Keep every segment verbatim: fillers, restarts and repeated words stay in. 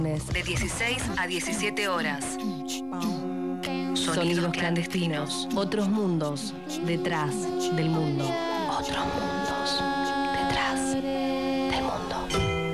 De dieciséis a diecisiete horas. Sonidos clandestinos. Otros mundos detrás del mundo. Otros mundos detrás del mundo.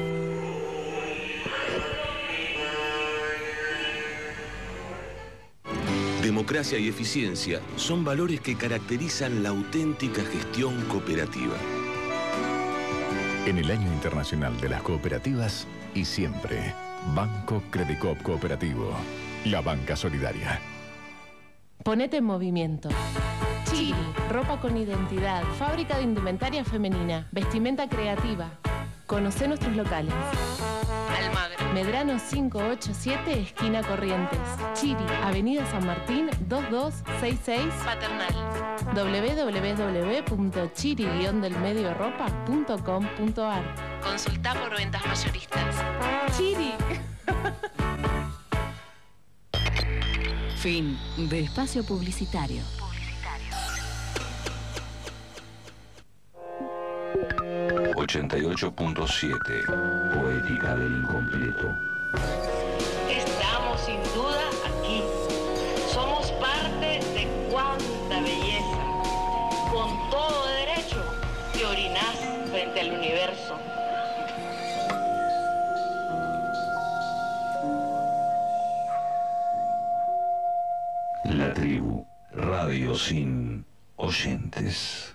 Democracia y eficiencia son valores que caracterizan la auténtica gestión cooperativa. En el Año Internacional de las Cooperativas y siempre, Banco Credicop Cooperativo, la banca solidaria. Ponete en movimiento. Chiri, ropa con identidad, fábrica de indumentaria femenina, vestimenta creativa. Conocé nuestros locales. Almagro. Medrano quinientos ochenta y siete, esquina Corrientes. Chiri, Avenida San Martín, dos dos seis seis, Paternal. doble u doble u doble u punto chiri guion del medio ropa punto com punto ar. Consulta por ventas mayoristas. Chiri. Fin de espacio publicitario. ochenta y ocho punto siete, Poética del Incompleto. Estamos sin duda aquí. Somos parte de cuánta belleza. Con todo derecho te orinás frente al universo. La tribu, radio sin oyentes.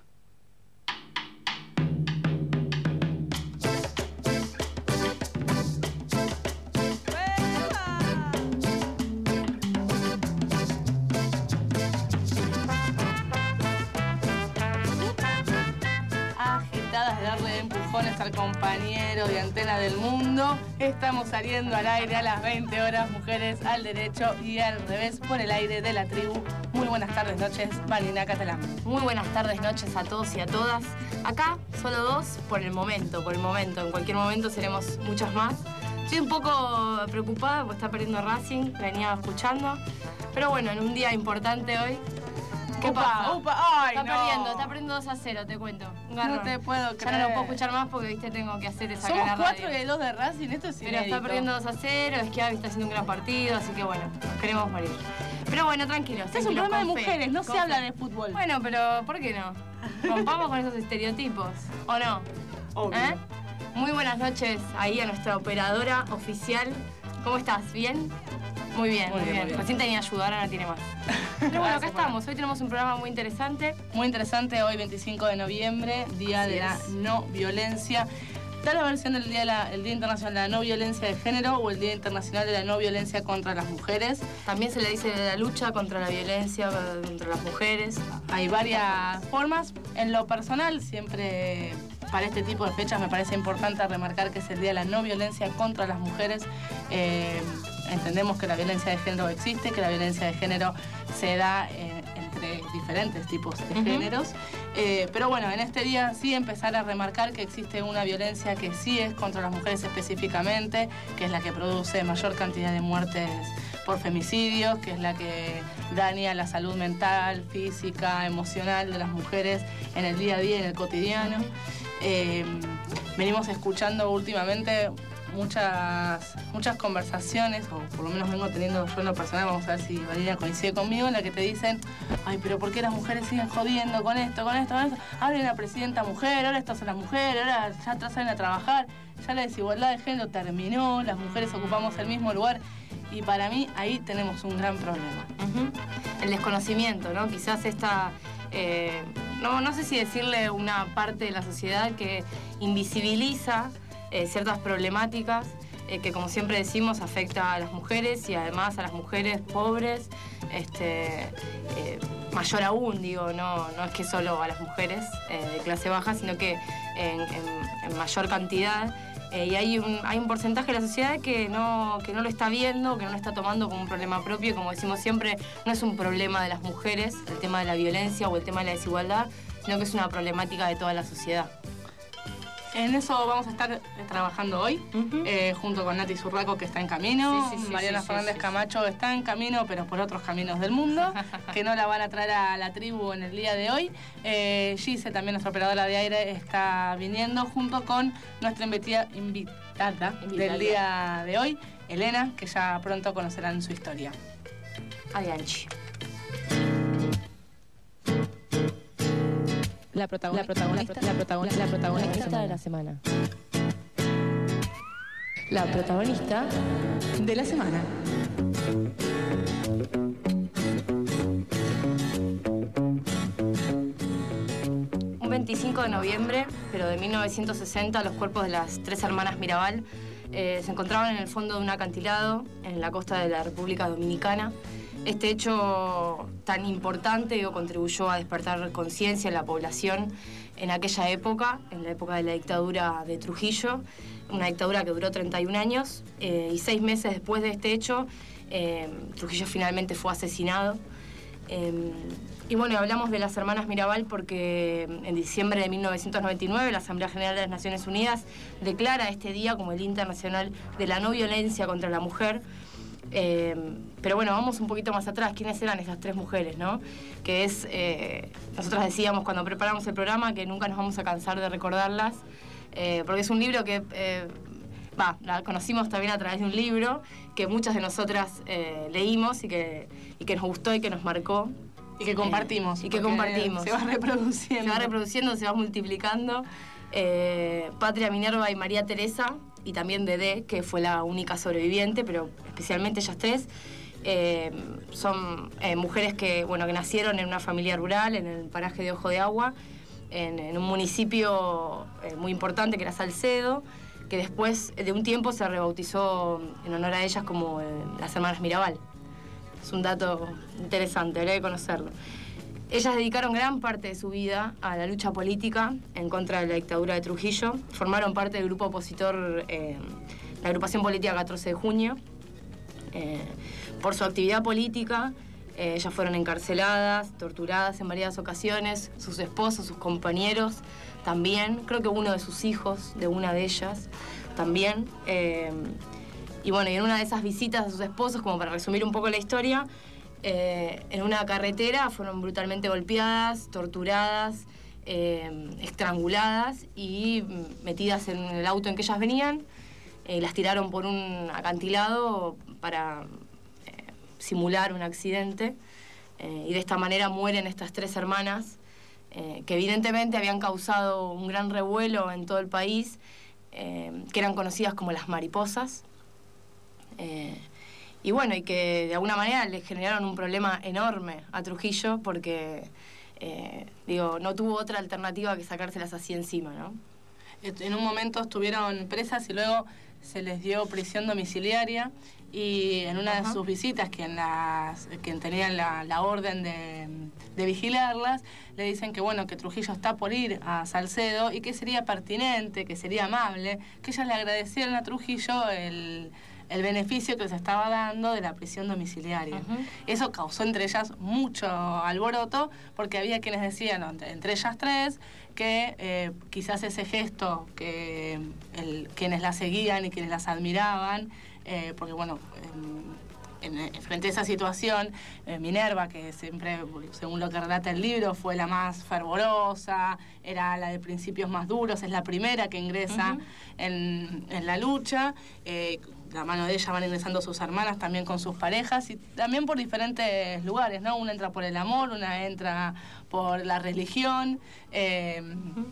Agitadas de darle empujones al compañero de Antena del Mundo, estamos saliendo al aire a las veinte horas, mujeres al derecho y al revés, por el aire de la tribu. Muy buenas tardes, noches, Vanina Catalán. Muy buenas tardes, noches a todos y a todas. Acá, solo dos, por el momento, por el momento. En cualquier momento seremos muchas más. Estoy un poco preocupada porque está perdiendo Racing, venía escuchando. Pero bueno, en un día importante hoy. ¿Qué upa, pasa? Upa, ay, está no. perdiendo, está perdiendo dos a cero, te cuento. Un garrón. No te puedo creer. Ya no lo puedo escuchar más porque, viste, tengo que hacer esa Somos cara cuatro radio. y hay dos de Racing, esto es Pero inédito. está perdiendo dos a cero, Schiavi está haciendo un gran partido, así que bueno, nos queremos morir. Pero bueno, tranquilos. Este es un tranquilos, programa de con fe, mujeres, no con se habla fe. de fútbol. Bueno, pero ¿por qué no? Rompamos con esos estereotipos, ¿o no? Obvio. ¿Eh? Muy buenas noches ahí a nuestra operadora oficial. ¿Cómo estás? ¿Bien? Muy bien, muy, Muy bien, bien. muy bien. Recién tenía ayudar, ahora tiene más. Pero bueno, acá Gracias, estamos. Hoy tenemos un programa muy interesante. Muy interesante, hoy veinticinco de noviembre, Día Así de la es. No Violencia. Está la versión del día, de la, el Día Internacional de la No Violencia de Género o el Día Internacional de la No Violencia contra las Mujeres. También se le dice la lucha contra la violencia contra las mujeres. Hay varias formas. En lo personal, siempre para este tipo de fechas me parece importante remarcar que es el Día de la No Violencia contra las Mujeres. Eh, entendemos que la violencia de género existe, que la violencia de género se da eh, entre diferentes tipos de Uh-huh. géneros. Eh, pero bueno, en este día sí empezar a remarcar que existe una violencia que sí es contra las mujeres específicamente, que es la que produce mayor cantidad de muertes por femicidios, que es la que daña la salud mental, física, emocional de las mujeres en el día a día, en el cotidiano. Eh, venimos escuchando últimamente muchas, muchas conversaciones, o por lo menos vengo teniendo yo en lo personal, vamos a ver si Valeria coincide conmigo, en la que te dicen, ay, pero ¿por qué las mujeres siguen jodiendo con esto, con esto, con esto? Ahora hay una presidenta mujer, ahora estas son las mujeres, ahora ya atrás salen a trabajar, ya la desigualdad de género terminó, las mujeres ocupamos el mismo lugar, y para mí ahí tenemos un gran problema. Uh-huh. El desconocimiento, ¿no? Quizás esta, eh, no, no sé si decirle una parte de la sociedad que invisibiliza eh, ciertas problemáticas eh, que, como siempre decimos, afecta a las mujeres y además a las mujeres pobres, este, eh, mayor aún, digo, no, no es que solo a las mujeres eh, de clase baja, sino que en, en, en mayor cantidad. Eh, y hay un, hay un porcentaje de la sociedad que no, que no lo está viendo, que no lo está tomando como un problema propio. Y como decimos siempre, no es un problema de las mujeres, el tema de la violencia o el tema de la desigualdad, sino que es una problemática de toda la sociedad. En eso vamos a estar trabajando hoy, Uh-huh. eh, junto con Nati Zurraco, que está en camino. Sí, sí, sí, Mariana sí, Fernández sí, sí. Camacho está en camino, pero por otros caminos del mundo, que no la van a traer a la tribu en el día de hoy. Eh, Gise, también nuestra operadora de aire, está viniendo junto con nuestra invitada, invitada del día de hoy, Elena, que ya pronto conocerán su historia. Adianchi. La protagonista, la protagonista, la protagonista, la protagonista de la semana. La protagonista de la semana. Un veinticinco de noviembre, pero de mil novecientos sesenta, los cuerpos de las tres hermanas Mirabal eh, se encontraban en el fondo de un acantilado en la costa de la República Dominicana. Este hecho tan importante digo, contribuyó a despertar conciencia en la población en aquella época, en la época de la dictadura de Trujillo, una dictadura que duró treinta y un años, eh, y seis meses después de este hecho, eh, Trujillo finalmente fue asesinado. Eh, y bueno, hablamos de las hermanas Mirabal porque en diciembre de mil novecientos noventa y nueve la Asamblea General de las Naciones Unidas declara este día como el Día Internacional de la No Violencia contra la Mujer. Eh, pero bueno, vamos un poquito más atrás. ¿Quiénes eran esas tres mujeres, no? Que es, eh, nosotras decíamos cuando preparamos el programa que nunca nos vamos a cansar de recordarlas, eh, porque es un libro que, eh, va, la conocimos también a través de un libro que muchas de nosotras eh, leímos y que, y que nos gustó y que nos marcó. Y que compartimos. Eh, y que compartimos. Se va reproduciendo. Se va reproduciendo, se va multiplicando. Eh, Patria, Minerva y María Teresa, y también Dedé, que fue la única sobreviviente, pero especialmente ellas tres, eh, son eh, mujeres que, bueno, que nacieron en una familia rural, en el paraje de Ojo de Agua, en, en un municipio eh, muy importante que era Salcedo, que después de un tiempo se rebautizó en honor a ellas como eh, las hermanas Mirabal. Es un dato interesante, habría que conocerlo. Ellas dedicaron gran parte de su vida a la lucha política en contra de la dictadura de Trujillo. Formaron parte del grupo opositor, eh, la agrupación política catorce de junio. Eh, por su actividad política, eh, ellas fueron encarceladas, torturadas en varias ocasiones, sus esposos, sus compañeros también. Creo que uno de sus hijos, de una de ellas, también. Eh, y bueno, y en una de esas visitas a sus esposos, como para resumir un poco la historia, Eh, en una carretera fueron brutalmente golpeadas, torturadas, eh, estranguladas y metidas en el auto en que ellas venían. Eh, las tiraron por un acantilado para eh, simular un accidente. Eh, y de esta manera mueren estas tres hermanas, eh, que evidentemente habían causado un gran revuelo en todo el país, eh, que eran conocidas como las mariposas. Eh, Y bueno, y que de alguna manera le generaron un problema enorme a Trujillo porque, eh, digo, no tuvo otra alternativa que sacárselas así encima, ¿no? En un momento estuvieron presas y luego se les dio prisión domiciliaria y en una Ajá. de sus visitas, quien, las, quien tenían la, la orden de, de vigilarlas, le dicen que bueno, que Trujillo está por ir a Salcedo y que sería pertinente, que sería amable, que ellas le agradecieran a Trujillo el... el beneficio que les estaba dando de la prisión domiciliaria. Uh-huh. Eso causó entre ellas mucho alboroto, porque había quienes decían, entre, entre ellas tres, que eh, quizás ese gesto que el, quienes las seguían y quienes las admiraban, eh, porque bueno, en, en, frente a esa situación, eh, Minerva, que siempre, según lo que relata el libro, fue la más fervorosa, era la de principios más duros, es la primera que ingresa uh-huh. en, en la lucha, eh, la mano de ella van ingresando sus hermanas también con sus parejas y también por diferentes lugares, ¿no? Una entra por el amor, una entra por la religión. Eh, uh-huh.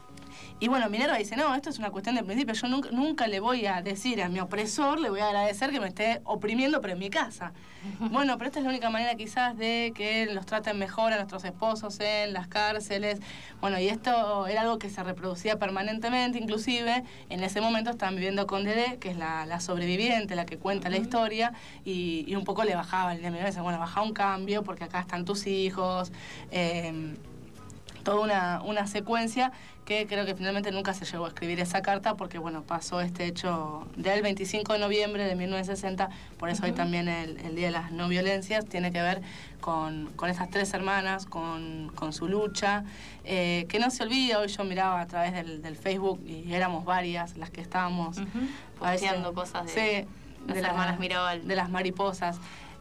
Y bueno, Minerva dice, no, esto es una cuestión de principio. Yo nunca, nunca le voy a decir a mi opresor, le voy a agradecer que me esté oprimiendo, pero en mi casa. Uh-huh. Bueno, pero esta es la única manera quizás de que los traten mejor a nuestros esposos en las cárceles. Bueno, y esto era algo que se reproducía permanentemente, inclusive en ese momento estaban viviendo con Dedé, que es la, la sobreviviente, la que cuenta uh-huh. la historia, y, y un poco le bajaba el dinero. Dice, bueno, baja un cambio porque acá están tus hijos. Eh, toda una, una secuencia que creo que finalmente nunca se llegó a escribir esa carta porque, bueno, pasó este hecho del veinticinco de noviembre de mil novecientos sesenta, por eso uh-huh. hoy también el, el Día de las No Violencias tiene que ver con, con esas tres hermanas, con, con su lucha, eh, que no se olvida. Hoy yo miraba a través del, del Facebook y éramos varias las que estábamos uh-huh. haciendo cosas de, sí, las de hermanas la, Mirabal. De las mariposas.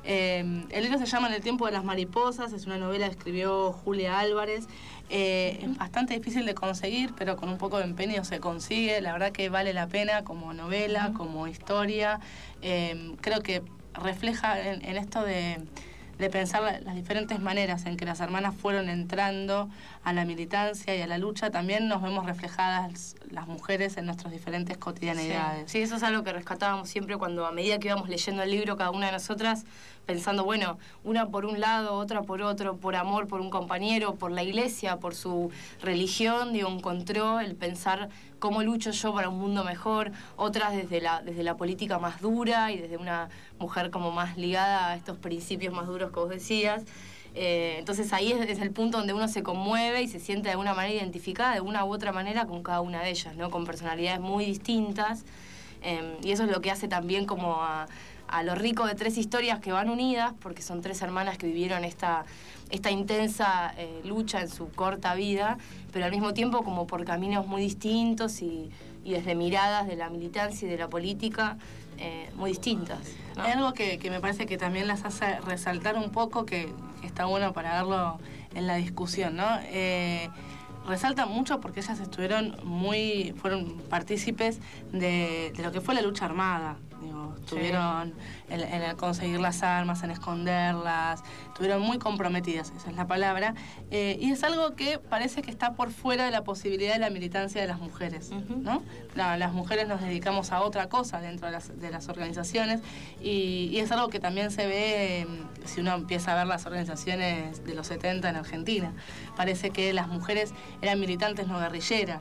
Eh, el libro se llama En el tiempo de las mariposas, es una novela que escribió Julia Álvarez. Eh, es bastante difícil de conseguir, pero con un poco de empeño se consigue. La verdad que vale la pena como novela, como historia. Eh, creo que refleja en, en esto de... de pensar la, las diferentes maneras en que las hermanas fueron entrando a la militancia y a la lucha. También nos vemos reflejadas las mujeres en nuestras diferentes cotidianidades. Sí, sí, eso es algo que rescatábamos siempre cuando a medida que íbamos leyendo el libro cada una de nosotras, pensando, bueno, una por un lado, otra por otro, por amor, por un compañero, por la iglesia, por su religión, digo, encontró el pensar cómo lucho yo para un mundo mejor, otras desde la, desde la política más dura y desde una mujer como más ligada a estos principios más duros que vos decías. Eh, entonces ahí es, es el punto donde uno se conmueve y se siente de alguna manera identificada de una u otra manera con cada una de ellas, ¿no? Con personalidades muy distintas. Eh, y eso es lo que hace también como a, a lo rico de tres historias que van unidas, porque son tres hermanas que vivieron esta, esta intensa eh, lucha en su corta vida, pero al mismo tiempo como por caminos muy distintos y, y desde miradas de la militancia y de la política eh, muy distintas, ¿no? Hay algo que, que me parece que también las hace resaltar un poco, que, que está bueno para verlo en la discusión, ¿no? Eh, resaltan mucho porque ellas estuvieron muy, fueron partícipes de, de lo que fue la lucha armada. Digo, estuvieron sí. en, en el conseguir las armas, en esconderlas, estuvieron muy comprometidas, esa es la palabra, eh, y es algo que parece que está por fuera de la posibilidad de la militancia de las mujeres, uh-huh. ¿no? La, las mujeres nos dedicamos a otra cosa dentro de las, de las organizaciones, y, y es algo que también se ve eh, si uno empieza a ver las organizaciones de los setenta en Argentina. Parece que las mujeres eran militantes no guerrilleras.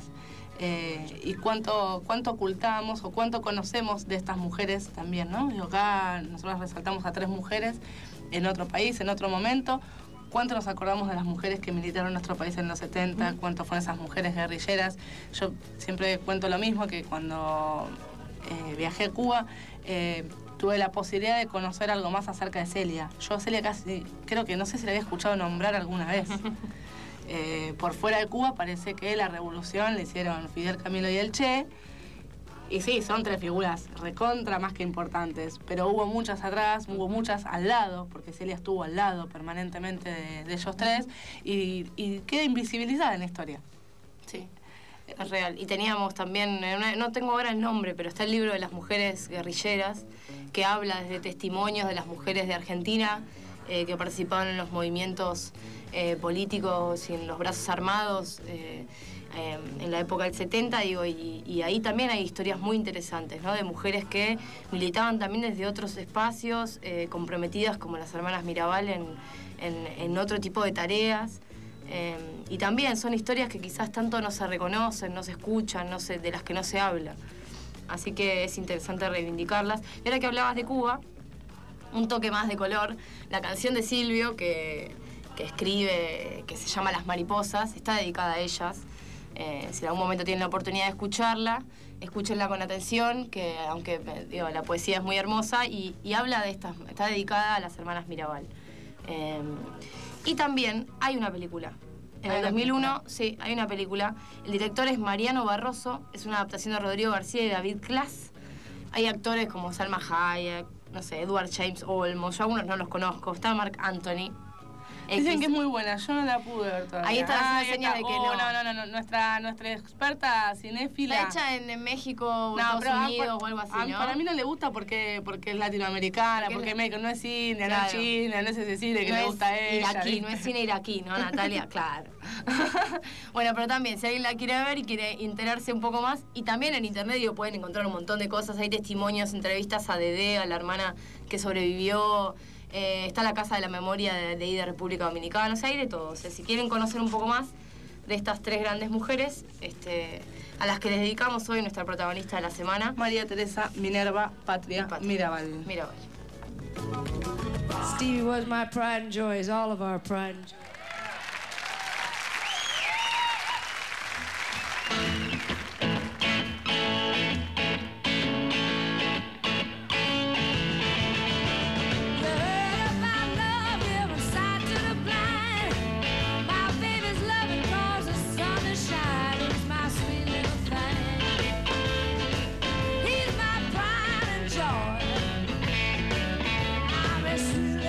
Eh, y cuánto, cuánto ocultamos o cuánto conocemos de estas mujeres también, ¿no? Digo, acá nosotros resaltamos a tres mujeres en otro país, en otro momento. ¿Cuánto nos acordamos de las mujeres que militaron en nuestro país en los setenta? ¿Cuánto fueron esas mujeres guerrilleras? Yo siempre cuento lo mismo, que cuando eh, viajé a Cuba, eh, tuve la posibilidad de conocer algo más acerca de Celia. Yo a Celia casi, creo que no sé si la había escuchado nombrar alguna vez. Eh, por fuera de Cuba parece que la revolución le hicieron Fidel, Camilo y el Che. Y sí, son tres figuras recontra más que importantes, pero hubo muchas atrás, hubo muchas al lado, porque Celia estuvo al lado permanentemente de, de ellos tres, y, y queda invisibilizada en la historia. Sí, es real. Y teníamos también, no tengo ahora el nombre, pero está el libro de las mujeres guerrilleras, que habla desde testimonios de las mujeres de Argentina, eh, que participaban en los movimientos eh, políticos y en los brazos armados, eh, Eh, en la época del setenta, digo, y, y ahí también hay historias muy interesantes, ¿no? De mujeres que militaban también desde otros espacios, eh, comprometidas como las hermanas Mirabal en, en, en otro tipo de tareas. Eh, y también son historias que quizás tanto no se reconocen, no se escuchan, no se, de las que no se habla. Así que es interesante reivindicarlas. Y ahora que hablabas de Cuba, un toque más de color, la canción de Silvio que, que escribe, que se llama Las Mariposas, está dedicada a ellas. Eh, si en algún momento tienen la oportunidad de escucharla, escúchenla con atención, que aunque digo, la poesía es muy hermosa y, y habla de estas, está dedicada a las hermanas Mirabal. Eh, y también hay una película. En el dos mil uno, sí, hay una película. El director es Mariano Barroso, es una adaptación de Rodrigo García y David Klass. Hay actores como Salma Hayek, no sé, Edward James Olmos, yo algunos no los conozco, está Marc Anthony. Dicen que es muy buena, yo no la pude ver todavía. Ahí está la ah, señal de que oh, no. no. No, no, no, nuestra, nuestra experta cinéfila. La hecha en, en México o no, Estados Unidos o algo así, a, ¿no? Para mí no le gusta porque, porque es latinoamericana, porque, porque es México, no es India, claro. No es China, no es ese cine que no le gusta a ella. Iraquí, ¿viste? No es cine iraquí, ¿no, Natalia? Claro. Bueno, pero también, si alguien la quiere ver y quiere enterarse un poco más, y también en internet digo, pueden encontrar un montón de cosas, hay testimonios, entrevistas a Dedé, a la hermana que sobrevivió. Eh, está la Casa de la Memoria de, de, de República Dominicana, o sea, hay de todo. O sea, si quieren conocer un poco más de estas tres grandes mujeres, este, a las que les dedicamos hoy nuestra protagonista de la semana, María Teresa Minerva Patria, Patria. Mirabal. Mirabal. Stevie was my pride and joy, is all of our pride and joy. Sweet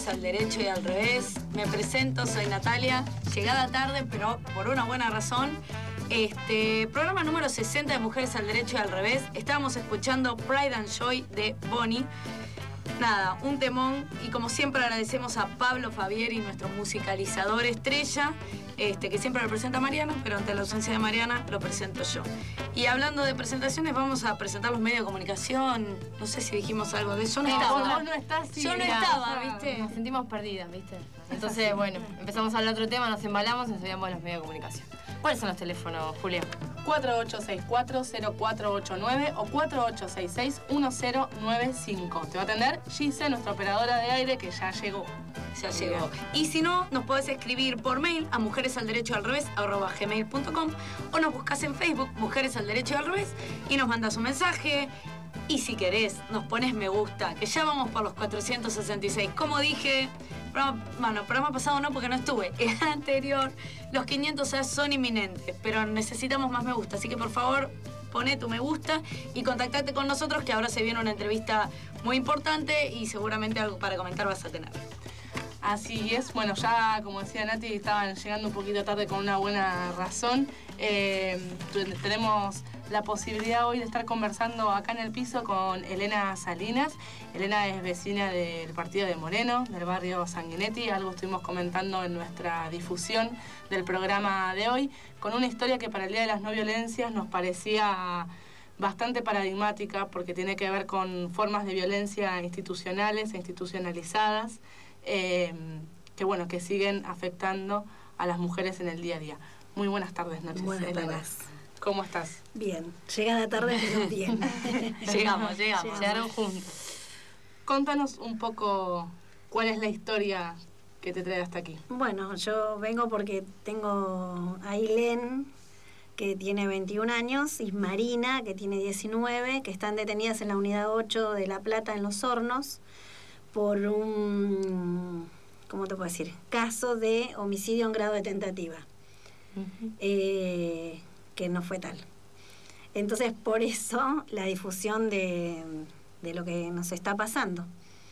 Mujeres al Derecho y al Revés. Me presento, soy Natalia, llegada tarde, pero por una buena razón. Este, programa número sesenta de Mujeres al Derecho y al Revés. Estábamos escuchando Pride and Joy de Bonnie. Nada, un temón, y como siempre agradecemos a Pablo Fabieri, nuestro musicalizador estrella, este, que siempre lo presenta Mariana, pero ante la ausencia de Mariana lo presento yo. Y hablando de presentaciones, vamos a presentar los medios de comunicación. No sé si dijimos algo de eso. No, no estaba. Vos no estás, sí, yo no mirá, estaba, ¿viste? Nos sentimos perdidas, ¿viste? Entonces, bueno, empezamos a hablar de otro tema, nos embalamos y nos olvidamos de los medios de comunicación. ¿Cuáles son los teléfonos, Julia? cuatro ocho seis cuatro, cero cuatro ocho nueve o cuatro ocho seis seis, uno cero nueve cinco. Te va a atender Gise, nuestra operadora de aire, que ya llegó. Ya llegó. Y si no, nos podés escribir por mail a mujeresalderechoalrevés arroba gmail punto com o nos buscas en Facebook, Mujeres al Derecho y al Revés, y nos mandas un mensaje. Y si querés, nos pones me gusta, que ya vamos por los cuatrocientos sesenta y seis. Como dije, programa, bueno, programa pasado no, porque no estuve. El anterior, los quinientos ya son inminentes, pero necesitamos más me gusta. Así que, por favor, poné tu me gusta y contactate con nosotros, que ahora se viene una entrevista muy importante y seguramente algo para comentar vas a tener. Así es, bueno, ya como decía Nati, estaban llegando un poquito tarde con una buena razón. Eh, tenemos la posibilidad hoy de estar conversando acá en el piso con Elena Salinas. Elena es vecina del partido de Moreno, del barrio Sanguinetti. Algo estuvimos comentando en nuestra difusión del programa de hoy, con una historia que para el Día de las No Violencias nos parecía bastante paradigmática, porque tiene que ver con formas de violencia institucionales e institucionalizadas, eh, que bueno, que siguen afectando a las mujeres en el día a día. Muy buenas tardes, noches. Buenas Elena. tardes. ¿Cómo estás? Bien, llegada tarde, pero bien. llegamos, llegamos, llegaron juntos. Contanos un poco cuál es la historia que te trae hasta aquí. Bueno, yo vengo porque tengo a Ailén, que tiene veintiún años, y Marina, que tiene diecinueve, que están detenidas en la unidad ocho de La Plata, en Los Hornos, por un, ¿cómo te puedo decir?, caso de homicidio en grado de tentativa, uh-huh. eh, que no fue tal. Entonces, por eso, la difusión de, de lo que nos está pasando.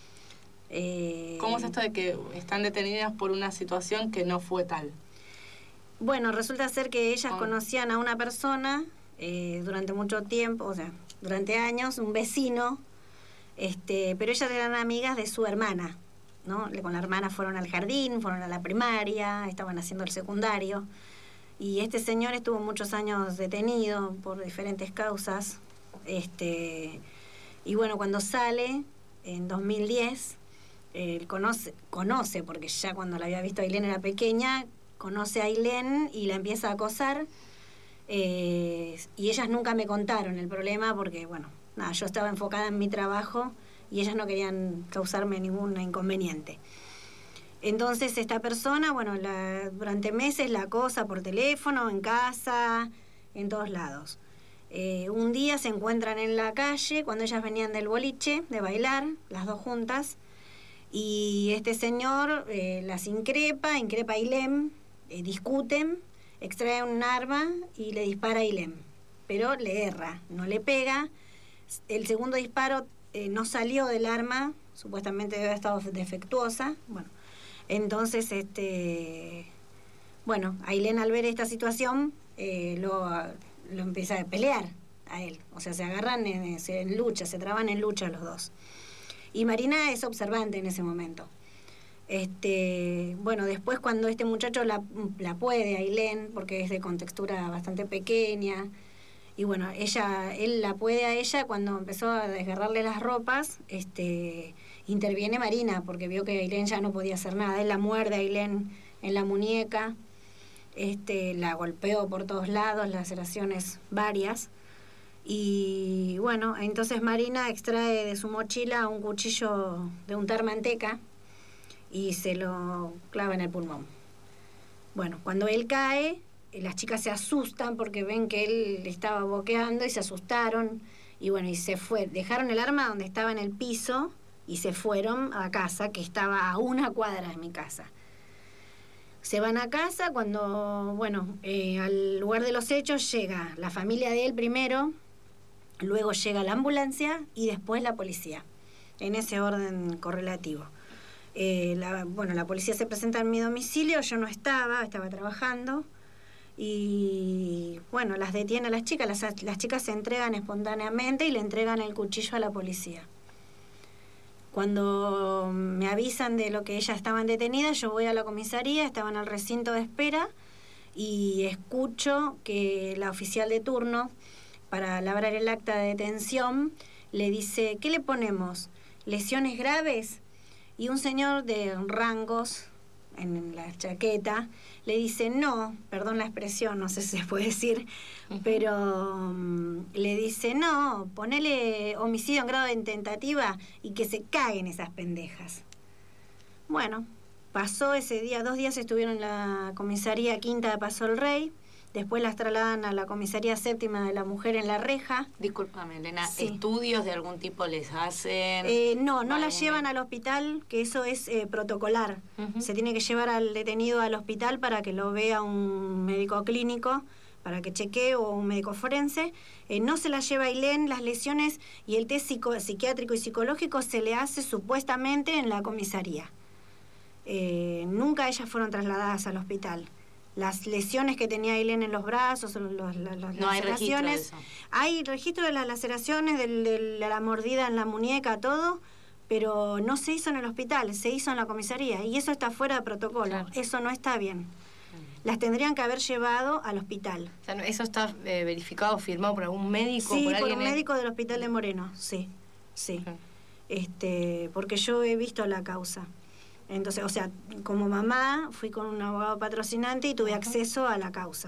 Eh, ¿Cómo es esto de que están detenidas por una situación que no fue tal? Bueno, resulta ser que ellas oh. conocían a una persona eh, durante mucho tiempo, o sea, durante años, un vecino, este, pero ellas eran amigas de su hermana, ¿no? Con la hermana fueron al jardín, fueron a la primaria, estaban haciendo el secundario, y este señor estuvo muchos años detenido por diferentes causas, este, y bueno, cuando sale, en dos mil diez, él conoce, conoce, porque ya cuando la había visto a Ailén era pequeña, conoce a Ailén y la empieza a acosar, eh, y ellas nunca me contaron el problema porque, bueno, nada, yo estaba enfocada en mi trabajo y ellas no querían causarme ningún inconveniente. Entonces esta persona, bueno, la, durante meses la acosa por teléfono, en casa, en todos lados. Eh, un día se encuentran en la calle cuando ellas venían del boliche de bailar, las dos juntas, y este señor eh, las increpa, increpa a Ailén, eh, discuten, extrae un arma y le dispara a Ailén, pero le erra, no le pega. El segundo disparo eh, no salió del arma, supuestamente debe haber estado defectuosa. Bueno, entonces, este, bueno, Ailén, al ver esta situación, eh, lo, lo empieza a pelear a él. O sea, se agarran en, en lucha, se traban en lucha los dos. Y Marina es observante en ese momento. Este, bueno, después cuando este muchacho la, la puede, Ailén, porque es de contextura bastante pequeña, y bueno, ella, él la puede a ella, cuando empezó a desgarrarle las ropas, este, interviene Marina, porque vio que Ailén ya no podía hacer nada. Él la muerde a Ailén en la muñeca, este, la golpeó por todos lados, laceraciones varias. Y bueno, entonces Marina extrae de su mochila un cuchillo de untar manteca y se lo clava en el pulmón. Bueno, cuando él cae, las chicas se asustan porque ven que él estaba boqueando y se asustaron. Y bueno, y se fue. Dejaron el arma donde estaba en el piso y se fueron a casa, que estaba a una cuadra de mi casa. Se van a casa cuando, bueno, eh, al lugar de los hechos llega la familia de él primero, luego llega la ambulancia y después la policía, en ese orden correlativo. Eh, la, bueno, la policía se presenta en mi domicilio, yo no estaba, estaba trabajando. Y bueno, las detiene a las chicas, las, las chicas se entregan espontáneamente y le entregan el cuchillo a la policía. Cuando me avisan de lo que ellas estaban detenidas, yo voy a la comisaría, estaba en el recinto de espera y escucho que la oficial de turno, para labrar el acta de detención, le dice, ¿qué le ponemos? ¿Lesiones graves? Y un señor de rangos en la chaqueta le dice, no, perdón la expresión, no sé si se puede decir, uh-huh. pero um, le dice, no, ponele homicidio en grado de tentativa y que se caguen esas pendejas. Bueno, pasó ese día, dos días estuvieron en la comisaría quinta de Paso el Rey, después las trasladan a la comisaría séptima de la mujer en La Reja. Discúlpame, Elena, sí. ¿estudios de algún tipo les hacen? Eh, no, no la llevan al hospital, que eso es eh, protocolar. Uh-huh. Se tiene que llevar al detenido al hospital para que lo vea un médico clínico, para que chequee, o un médico forense. Eh, no se la lleva a Ailén, las lesiones y el test psico- psiquiátrico y psicológico se le hace supuestamente en la comisaría. Eh, nunca ellas fueron trasladadas al hospital. Las lesiones que tenía Ailén en los brazos, los, los, las no hay registro de laceraciones. eso. Hay registro de las laceraciones, de, de la mordida en la muñeca, todo, pero no se hizo en el hospital, se hizo en la comisaría. Y eso está fuera de protocolo, claro. Eso no está bien. Las tendrían que haber llevado al hospital. O sea, ¿eso está eh, verificado, firmado por algún médico? Sí, por, por alguien un en... médico del Hospital de Moreno, sí, sí. Okay. Este, porque yo he visto la causa. Entonces, o sea, como mamá fui con un abogado patrocinante y tuve uh-huh. acceso a la causa.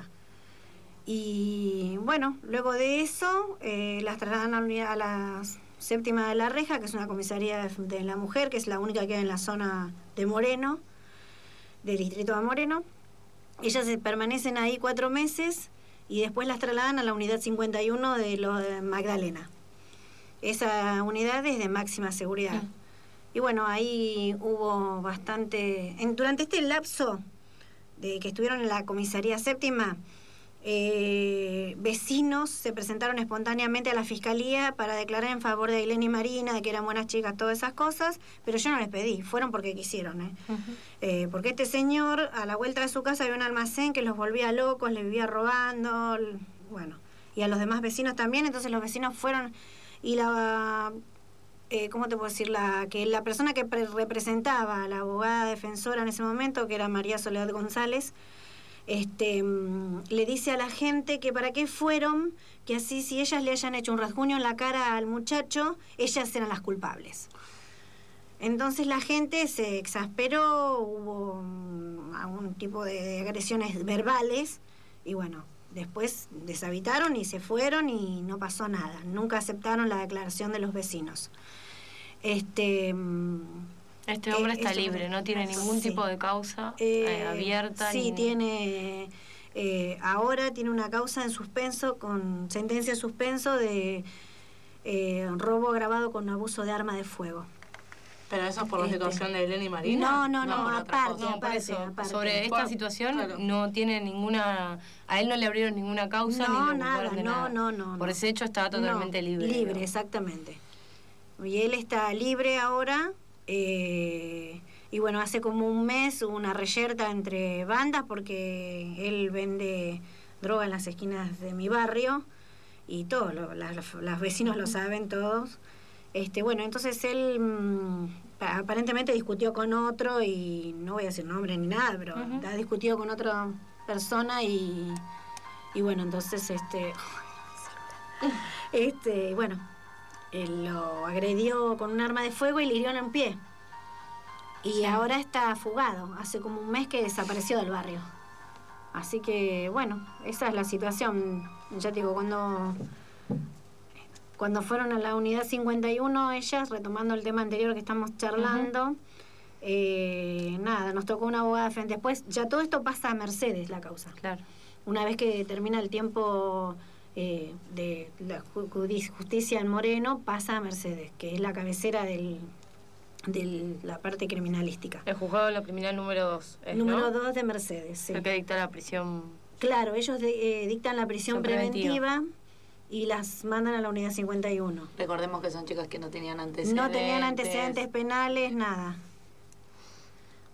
Y bueno, luego de eso eh, las trasladan a la, unidad, a la séptima de La Reja, que es una comisaría de, de la mujer, que es la única que hay en la zona de Moreno, del distrito de Moreno. Ellas se permanecen ahí cuatro meses y después las trasladan a la unidad cincuenta y uno de, lo, de Magdalena. Esa unidad es de máxima seguridad. Uh-huh. Y bueno, ahí hubo bastante... En, durante este lapso de que estuvieron en la comisaría séptima, eh, vecinos se presentaron espontáneamente a la fiscalía para declarar en favor de Ailén y Marina, de que eran buenas chicas, todas esas cosas, pero yo no les pedí, fueron porque quisieron. ¿eh? Uh-huh. Eh, porque este señor, a la vuelta de su casa, había un almacén que los volvía locos, les vivía robando, bueno, y a los demás vecinos también, entonces los vecinos fueron... y la... Eh, ¿cómo te puedo decir? La, que la persona que pre- representaba a la abogada defensora en ese momento, que era María Soledad González, este, mmm, le dice a la gente que para qué fueron, que así si ellas le hayan hecho un rasguño en la cara al muchacho, ellas eran las culpables. Entonces la gente se exasperó, hubo um, algún tipo de agresiones verbales y bueno, después deshabitaron y se fueron y no pasó nada. Nunca aceptaron la declaración de los vecinos. Este, este hombre eh, está este libre, no tiene ningún sí. tipo de causa eh, eh, abierta. Sí, ni... tiene... Eh, ahora tiene una causa en suspenso, con sentencia de suspenso de eh, robo agravado con abuso de arma de fuego. ¿Pero eso es por la este, situación de Elena y Marina? No, no, no, no aparte, no, aparte, eso, aparte. Sobre esta Por, situación claro. no tiene ninguna... A él no le abrieron ninguna causa no, ni nada, de no, nada. No, no, Por no. ese hecho está totalmente no, libre. Libre, ¿no? exactamente. Y él está libre ahora... Eh, y bueno, hace como un mes hubo una reyerta entre bandas porque él vende droga en las esquinas de mi barrio y todos lo, las, las vecinos lo saben todos. Este, bueno, entonces él mmm, aparentemente discutió con otro y no voy a decir nombre ni nada, pero uh-huh. ha discutido con otra persona y, y bueno, entonces este, este, bueno, él lo agredió con un arma de fuego y le hirió en un pie. Y sí. ahora está fugado. Hace como un mes que desapareció del barrio. Así que, bueno, esa es la situación. Ya te digo, cuando, cuando fueron a la unidad cincuenta y uno, ellas, retomando el tema anterior que estamos charlando, uh-huh. eh, nada, nos tocó una abogada frente. Después, ya todo esto pasa a Mercedes, la causa. Claro. Una vez que termina el tiempo... Eh, de la justicia en Moreno, pasa a Mercedes, que es la cabecera del, de la parte criminalística. El juzgado de lo criminal número dos. Número dos de Mercedes, sí. El que dicta la prisión. Claro, ellos de, eh, dictan la prisión preventiva, preventiva y las mandan a la unidad cincuenta y uno. Recordemos que son chicas que no tenían antecedentes. No tenían antecedentes penales, nada.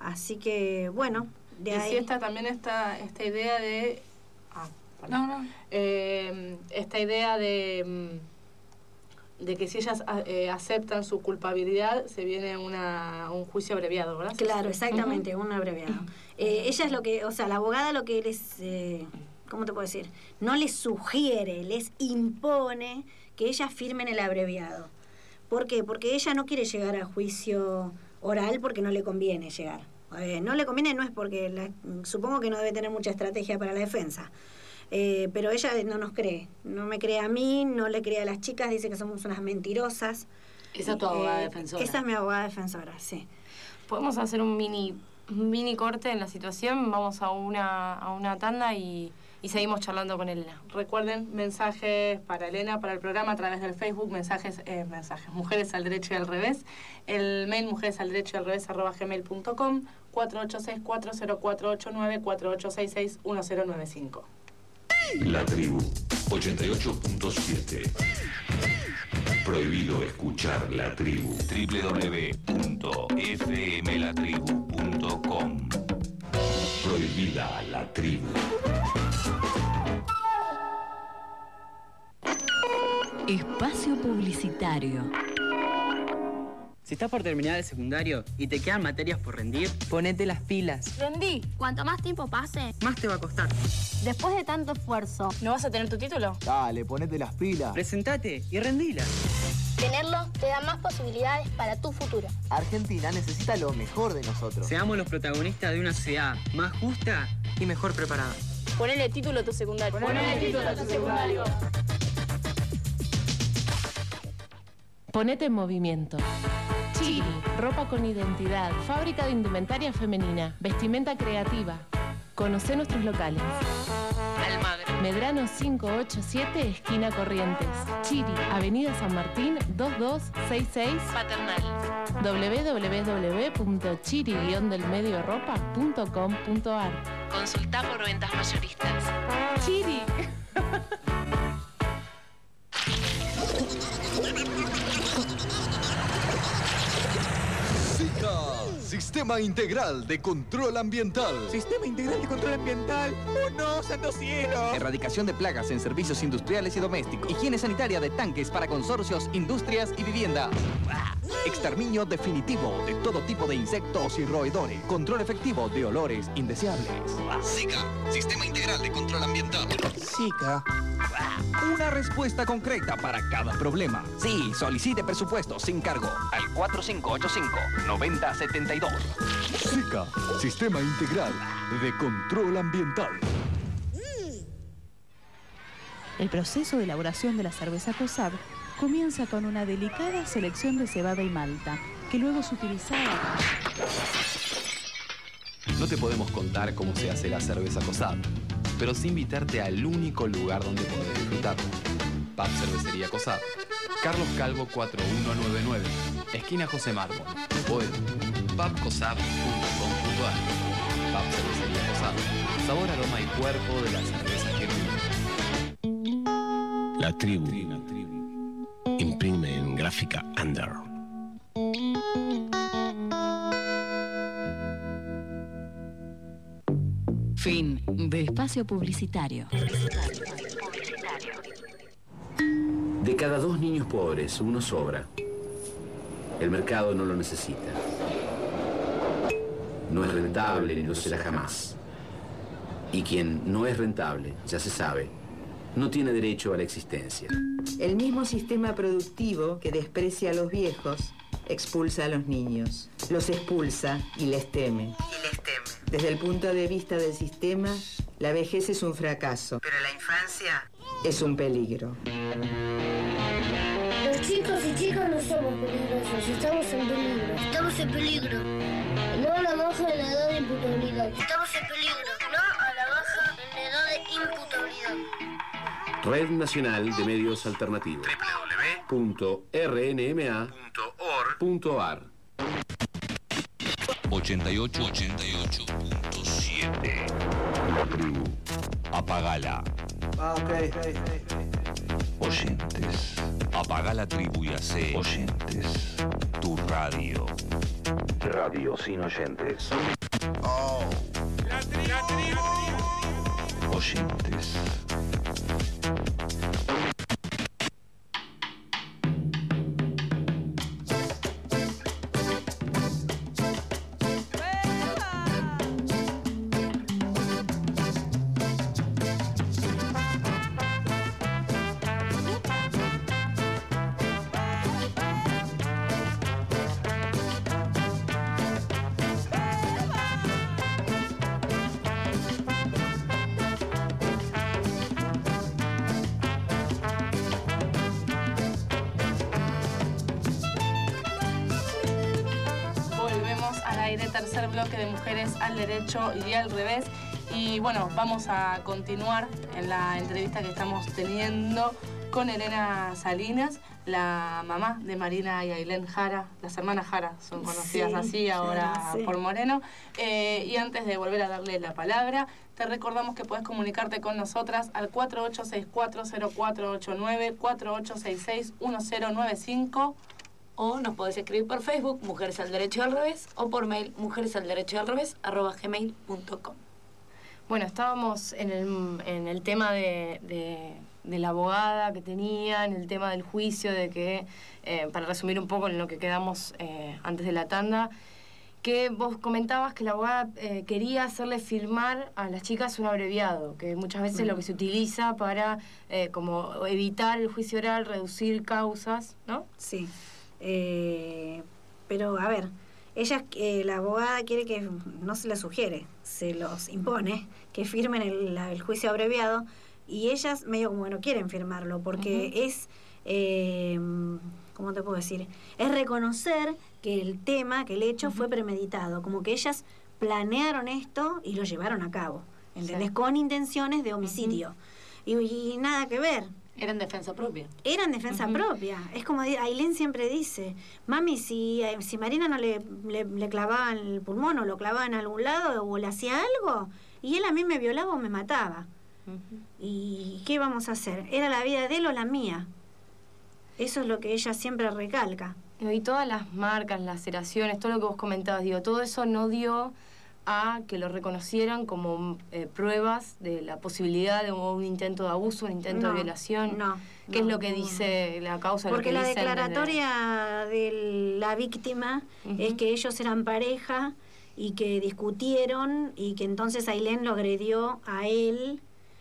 Así que, bueno, de y ahí... sí está también esta, esta idea de... Ah, no, no. Eh, esta idea de, de que si ellas eh, aceptan su culpabilidad, se viene una, un juicio abreviado, ¿verdad? Claro, exactamente, uh-huh. un abreviado. Eh, ella es lo que, o sea, la abogada lo que les... Eh, ¿Cómo te puedo decir? No les sugiere, les impone que ellas firmen el abreviado. ¿Por qué? Porque ella no quiere llegar a juicio oral porque no le conviene llegar. Eh, no le conviene, no es porque... La, supongo que no debe tener mucha estrategia para la defensa. Eh, pero ella no nos cree. No me cree a mí, no le cree a las chicas, dice que somos unas mentirosas. Esa es tu abogada eh, defensora. Esa es mi abogada defensora, sí. Podemos hacer un mini, un mini corte en la situación, vamos a una, a una tanda y... Y seguimos charlando con Elena. Recuerden, mensajes para Elena, para el programa a través del Facebook, mensajes, eh, mensajes, Mujeres al Derecho y al Revés. El mail mujeres al derecho y al revés arroba gmail punto com, cuatro ocho seis, cuatro cero cuatro ocho nueve, cuatro ocho seis seis, uno cero nueve cinco. La Tribu, ochenta y ocho punto siete. Prohibido escuchar La Tribu. doble u doble u doble u punto f m la tribu punto com. Prohibida La Tribu. Espacio publicitario. Si estás por terminar el secundario y te quedan materias por rendir, ponete las pilas. Rendí. Cuanto más tiempo pase, más te va a costar. Después de tanto esfuerzo, ¿no vas a tener tu título? Dale, ponete las pilas. Presentate y rendila. Tenerlo te da más posibilidades para tu futuro. Argentina necesita lo mejor de nosotros. Seamos los protagonistas de una sociedad más justa y mejor preparada. Ponele título a tu secundario. Ponele título a tu secundario. Ponete en movimiento. Chiri, ropa con identidad, fábrica de indumentaria femenina, vestimenta creativa. Conocé nuestros locales. Almagro. Medrano quinientos ochenta y siete, esquina Corrientes. Chiri, Avenida San Martín, veintidós sesenta y seis, Paternal. doble u doble u doble u punto chiri guion del medio ropa punto com punto a r. Consulta por ventas mayoristas. Chiri. Sistema Integral de Control Ambiental. Sistema Integral de Control Ambiental. ¡Oh no, santo cielo! Erradicación de plagas en servicios industriales y domésticos. Higiene sanitaria de tanques para consorcios, industrias y vivienda. Exterminio definitivo de todo tipo de insectos y roedores. Control efectivo de olores indeseables. SICA, Sistema Integral de Control Ambiental. SICA. Una respuesta concreta para cada problema. Sí, solicite presupuesto sin cargo al cuatro cinco ocho cinco, nueve cero siete dos. SICA, Sistema Integral de Control Ambiental. El proceso de elaboración de la cerveza COSAB comienza con una delicada selección de cebada y malta, que luego es utilizada. No te podemos contar cómo se hace la cerveza COSAB, pero sí invitarte al único lugar donde poder disfrutarla. Pub Cervecería COSAB. Carlos Calvo cuatro uno nueve nueve, esquina José Mármol. O en pub cosab punto com punto a r. Pub Cervecería COSAB. Sabor, aroma y cuerpo de la cerveza genuina. La Tribu. Imprime en gráfica Under. Fin de espacio publicitario. De cada dos niños pobres, uno sobra. El mercado no lo necesita. No es rentable ni lo será jamás. Y quien no es rentable, ya se sabe, no tiene derecho a la existencia. El mismo sistema productivo que desprecia a los viejos expulsa a los niños. Los expulsa y les teme. Y les teme. Desde el punto de vista del sistema, la vejez es un fracaso. Pero la infancia es un peligro. Los chicos y chicas no somos peligrosos, estamos en peligro. Estamos en peligro. No a la baja en la edad de imputabilidad. Estamos en peligro. No a la baja en la edad de imputabilidad. Red Nacional de Medios Alternativos. doble u doble u doble u punto r n m a punto org punto a r. ochenta y ocho punto siete. La Tribu. Apagala. Ah, ok. Oyentes. Apaga la tribu y hace oyentes. Tu radio. Radio sin oyentes. Oh. La tri- la tri- Oyentes. Tercer bloque de Mujeres al Derecho y al Revés. Y bueno, vamos a continuar en la entrevista que estamos teniendo con Elena Salinas, la mamá de Marina y Ailén Jara. Las hermanas Jara son conocidas sí, así ahora sí. por Moreno. Eh, y antes de volver a darle la palabra, te recordamos que puedes comunicarte con nosotras al cuatro ocho seis cuatro cero cuatro ocho nueve, cuatro ocho seis seis uno cero nueve cinco. O nos podés escribir por Facebook, Mujeres al Derecho y al Revés, o por mail, mujeres al derecho y al revés, arroba gmail punto com. Bueno, estábamos en el, en el tema de, de, de la abogada que tenía, en el tema del juicio, de que, eh, para resumir un poco en lo que quedamos eh, antes de la tanda, que vos comentabas que la abogada eh, quería hacerle firmar a las chicas un abreviado, que muchas veces es lo que se utiliza para eh, como evitar el juicio oral, reducir causas, ¿no? Sí. Eh, pero a ver, ella, eh, la abogada quiere que no se les sugiere, se los impone que firmen el, la, el juicio abreviado, y ellas medio como que no quieren firmarlo porque uh-huh. es, eh, ¿cómo te puedo decir? Es reconocer que el tema, que el hecho uh-huh. fue premeditado, como que ellas planearon esto y lo llevaron a cabo, ¿entendés? Sí. Con intenciones de homicidio. Uh-huh. y, y nada que ver. Era en defensa propia. Era en defensa uh-huh. propia. Es como Ailén siempre dice, mami, si, si Marina no le, le, le clavaban el pulmón o lo clavaba en algún lado o le hacía algo, y él a mí me violaba o me mataba. Uh-huh. ¿Y qué vamos a hacer? ¿Era la vida de él o la mía? Eso es lo que ella siempre recalca. Y todas las marcas, las laceraciones, todo lo que vos comentabas, digo, todo eso no dio a que lo reconocieran como eh, pruebas de la posibilidad de un intento de abuso, un intento no, de violación. No. ¿Qué no, es lo que no, dice la causa? Porque lo que la dicen declaratoria desde... de la víctima uh-huh. es que ellos eran pareja y que discutieron y que entonces Ailén lo agredió a él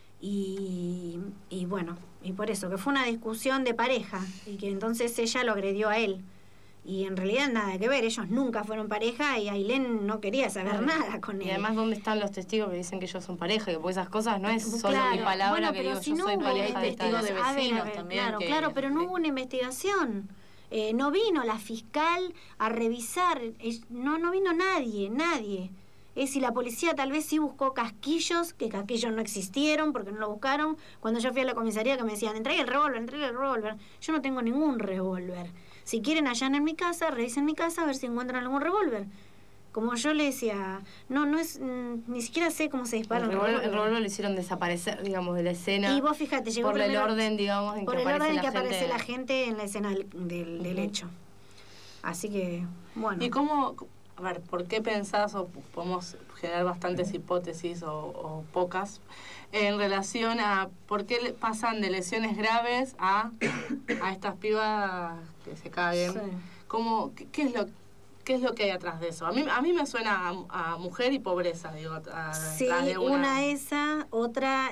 y, y bueno, y por eso, que fue una discusión de pareja y que entonces ella lo agredió a él. Y en realidad nada que ver, ellos nunca fueron pareja y Ailén no quería saber claro. nada con él. Y además, ¿dónde están los testigos que dicen que ellos son pareja? Que pues esas cosas no es solo claro. mi palabra bueno, que digo si yo no soy hubo pareja de testigos de vecinos a ver, también. Claro, que... claro, pero no hubo una investigación. Eh, no vino la fiscal a revisar, eh, no, no vino nadie, nadie. Es si la policía tal vez sí buscó casquillos, que casquillos no existieron porque no lo buscaron. Cuando yo fui a la comisaría que me decían, entregue el revólver, entregue el revólver. Yo no tengo ningún revólver. Si quieren allan en mi casa, revisen mi casa a ver si encuentran algún revólver. Como yo le decía, no, no es, mm, ni siquiera sé cómo se dispara el revólver. El revólver lo hicieron desaparecer, digamos, de la escena. Y vos fíjate, llegó por primero, el orden, digamos, en por que el aparece orden en la que gente... aparece la gente en la escena del, del, del uh-huh. hecho. Así que, bueno. ¿Y cómo, a ver, por qué pensás, o podemos generar bastantes hipótesis o, o pocas, en relación a por qué pasan de lesiones graves a, a estas pibas que se caen? Sí. ¿Cómo, qué, qué es lo ¿Qué es lo que hay atrás de eso? A mí, a mí me suena a, a mujer y pobreza, digo, a, sí, de una... una esa, otra,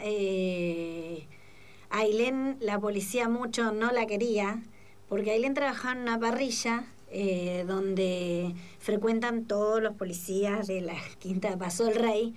eh, Ailén, la policía mucho no la quería, porque Ailén trabajaba en una parrilla eh, donde frecuentan todos los policías de la Quinta de Paso del Rey,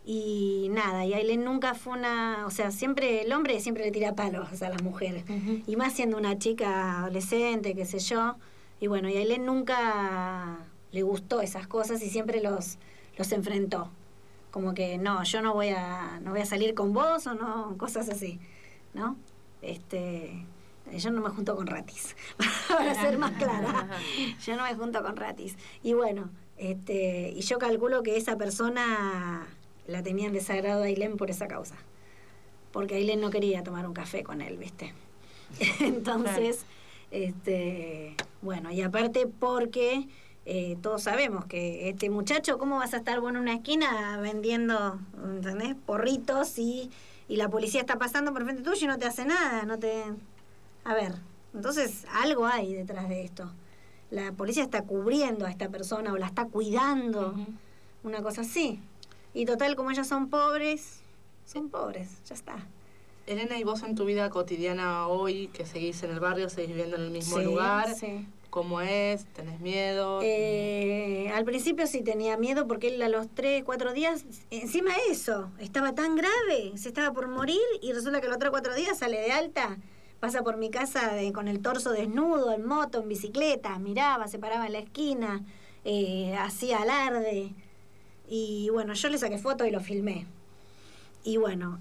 y nada, y Ailén nunca fue una, o sea, siempre, el hombre siempre le tira palos a las mujeres, uh-huh. y más siendo una chica adolescente, qué sé yo. Y bueno, y a Ailén nunca le gustó esas cosas y siempre los, los enfrentó. Como que no, yo no voy a no voy a salir con vos o no, cosas así, ¿no? Este, yo no me junto con ratis, para ser más clara. Yo no me junto con ratis. Y bueno, este, y yo calculo que esa persona la tenía en desagrado a Ailén por esa causa. Porque Ailén no quería tomar un café con él, ¿viste? Entonces... Este, bueno, y aparte porque eh, todos sabemos que este muchacho, ¿cómo vas a estar vos en una esquina vendiendo, ¿entendés? Porritos y, y la policía está pasando por frente tuyo y no te hace nada, no te... A ver, entonces algo hay detrás de esto. La policía está cubriendo a esta persona o la está cuidando, uh-huh. una cosa así. Y total, como ellas son pobres, son pobres, ya está. Elena, ¿y vos en tu vida cotidiana hoy, que seguís en el barrio, seguís viviendo en el mismo sí, lugar? Sí. ¿Cómo es? ¿Tenés miedo? Eh, al principio sí tenía miedo porque él a los tres, cuatro días, encima de eso, estaba tan grave, se estaba por morir y resulta que los tres, cuatro días sale de alta, pasa por mi casa de, con el torso desnudo, en moto, en bicicleta, miraba, se paraba en la esquina, eh, hacía alarde. Y bueno, yo le saqué foto y lo filmé. Y bueno,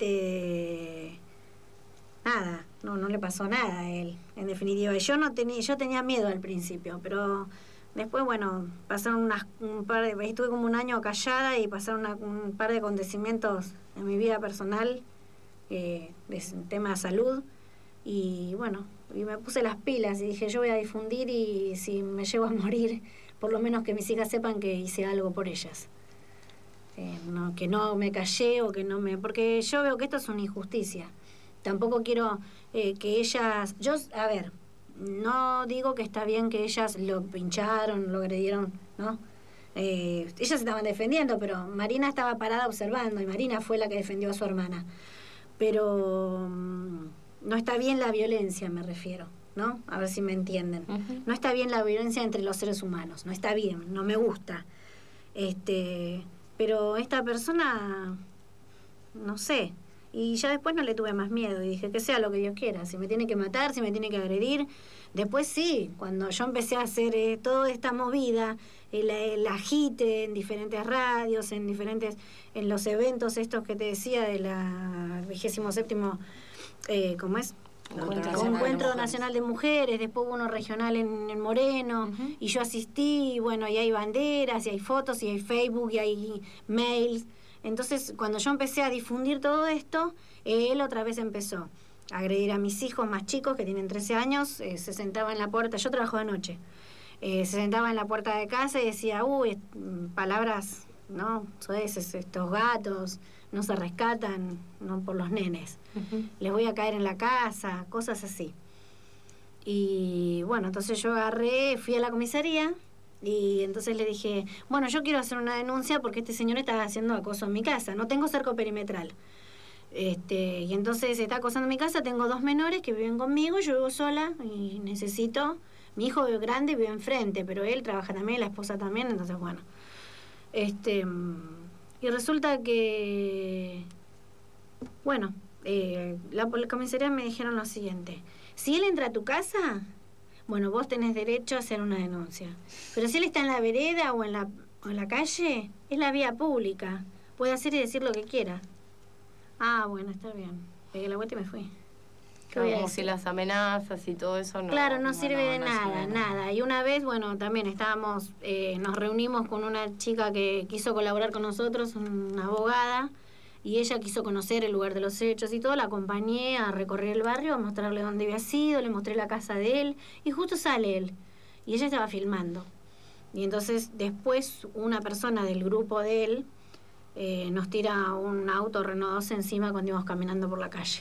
este... Nada, no, no le pasó nada a él, en definitiva. Yo no tenía, yo tenía miedo al principio, pero después, bueno, pasaron unas, un par de... Estuve como un año callada y pasaron una, un par de acontecimientos en mi vida personal, eh, de tema de salud. Y bueno, y me puse las pilas y dije, yo voy a difundir y si me llego a morir, por lo menos que mis hijas sepan que hice algo por ellas. Eh, no, que no me callé o que no me... Porque yo veo que esto es una injusticia. Tampoco quiero eh, que ellas... Yo, a ver, no digo que está bien que ellas lo pincharon, lo agredieron, ¿no? Eh, ellas estaban defendiendo, pero Marina estaba parada observando y Marina fue la que defendió a su hermana. Pero um, no está bien la violencia, me refiero, ¿no? A ver si me entienden. Uh-huh. No está bien la violencia entre los seres humanos, no está bien, no me gusta. Este, pero esta persona, no sé... Y ya después no le tuve más miedo y dije que sea lo que Dios quiera, si me tiene que matar, si me tiene que agredir. Después sí, cuando yo empecé a hacer eh, toda esta movida, el, el agite en diferentes radios, en diferentes, en los eventos estos que te decía de la vigésimo séptimo, eh, ¿cómo es? Encuentro, Nacional, Encuentro de Nacional de Mujeres, después hubo uno regional en, en Moreno, uh-huh. y yo asistí, y bueno, y hay banderas, y hay fotos, y hay Facebook, y hay mails. Entonces, cuando yo empecé a difundir todo esto, él otra vez empezó a agredir a mis hijos más chicos, que tienen trece años, eh, se sentaba en la puerta, yo trabajo de noche, eh, se sentaba en la puerta de casa y decía, uy, palabras, ¿no? Soeces, estos gatos no se rescatan, no por los nenes, uh-huh. les voy a caer en la casa, cosas así. Y bueno, entonces yo agarré, fui a la comisaría, y entonces le dije, bueno, yo quiero hacer una denuncia porque este señor está haciendo acoso en mi casa. No tengo cerco perimetral. Este, y entonces está acosando en mi casa. Tengo dos menores que viven conmigo. Yo vivo sola y necesito... Mi hijo grande vive enfrente, pero él trabaja también, la esposa también. Entonces, bueno. Este, y resulta que... Bueno, eh, la, la comisaría me dijeron lo siguiente. Si él entra a tu casa... Bueno, vos tenés derecho a hacer una denuncia. Pero si él está en la vereda o en la, o en la calle, es la vía pública. Puede hacer y decir lo que quiera. Ah, bueno, está bien. Pegué la vuelta y me fui. Claro, como si las amenazas y todo eso no... Claro, no, no sirve no, de no nada, sirve nada. Y una vez, bueno, también estábamos, eh, nos reunimos con una chica que quiso colaborar con nosotros, una abogada, y ella quiso conocer el lugar de los hechos y todo, la acompañé a recorrer el barrio, a mostrarle dónde había sido, le mostré la casa de él, y justo sale él, y ella estaba filmando. Y entonces después una persona del grupo de él eh, nos tira un auto Renault dos encima cuando íbamos caminando por la calle.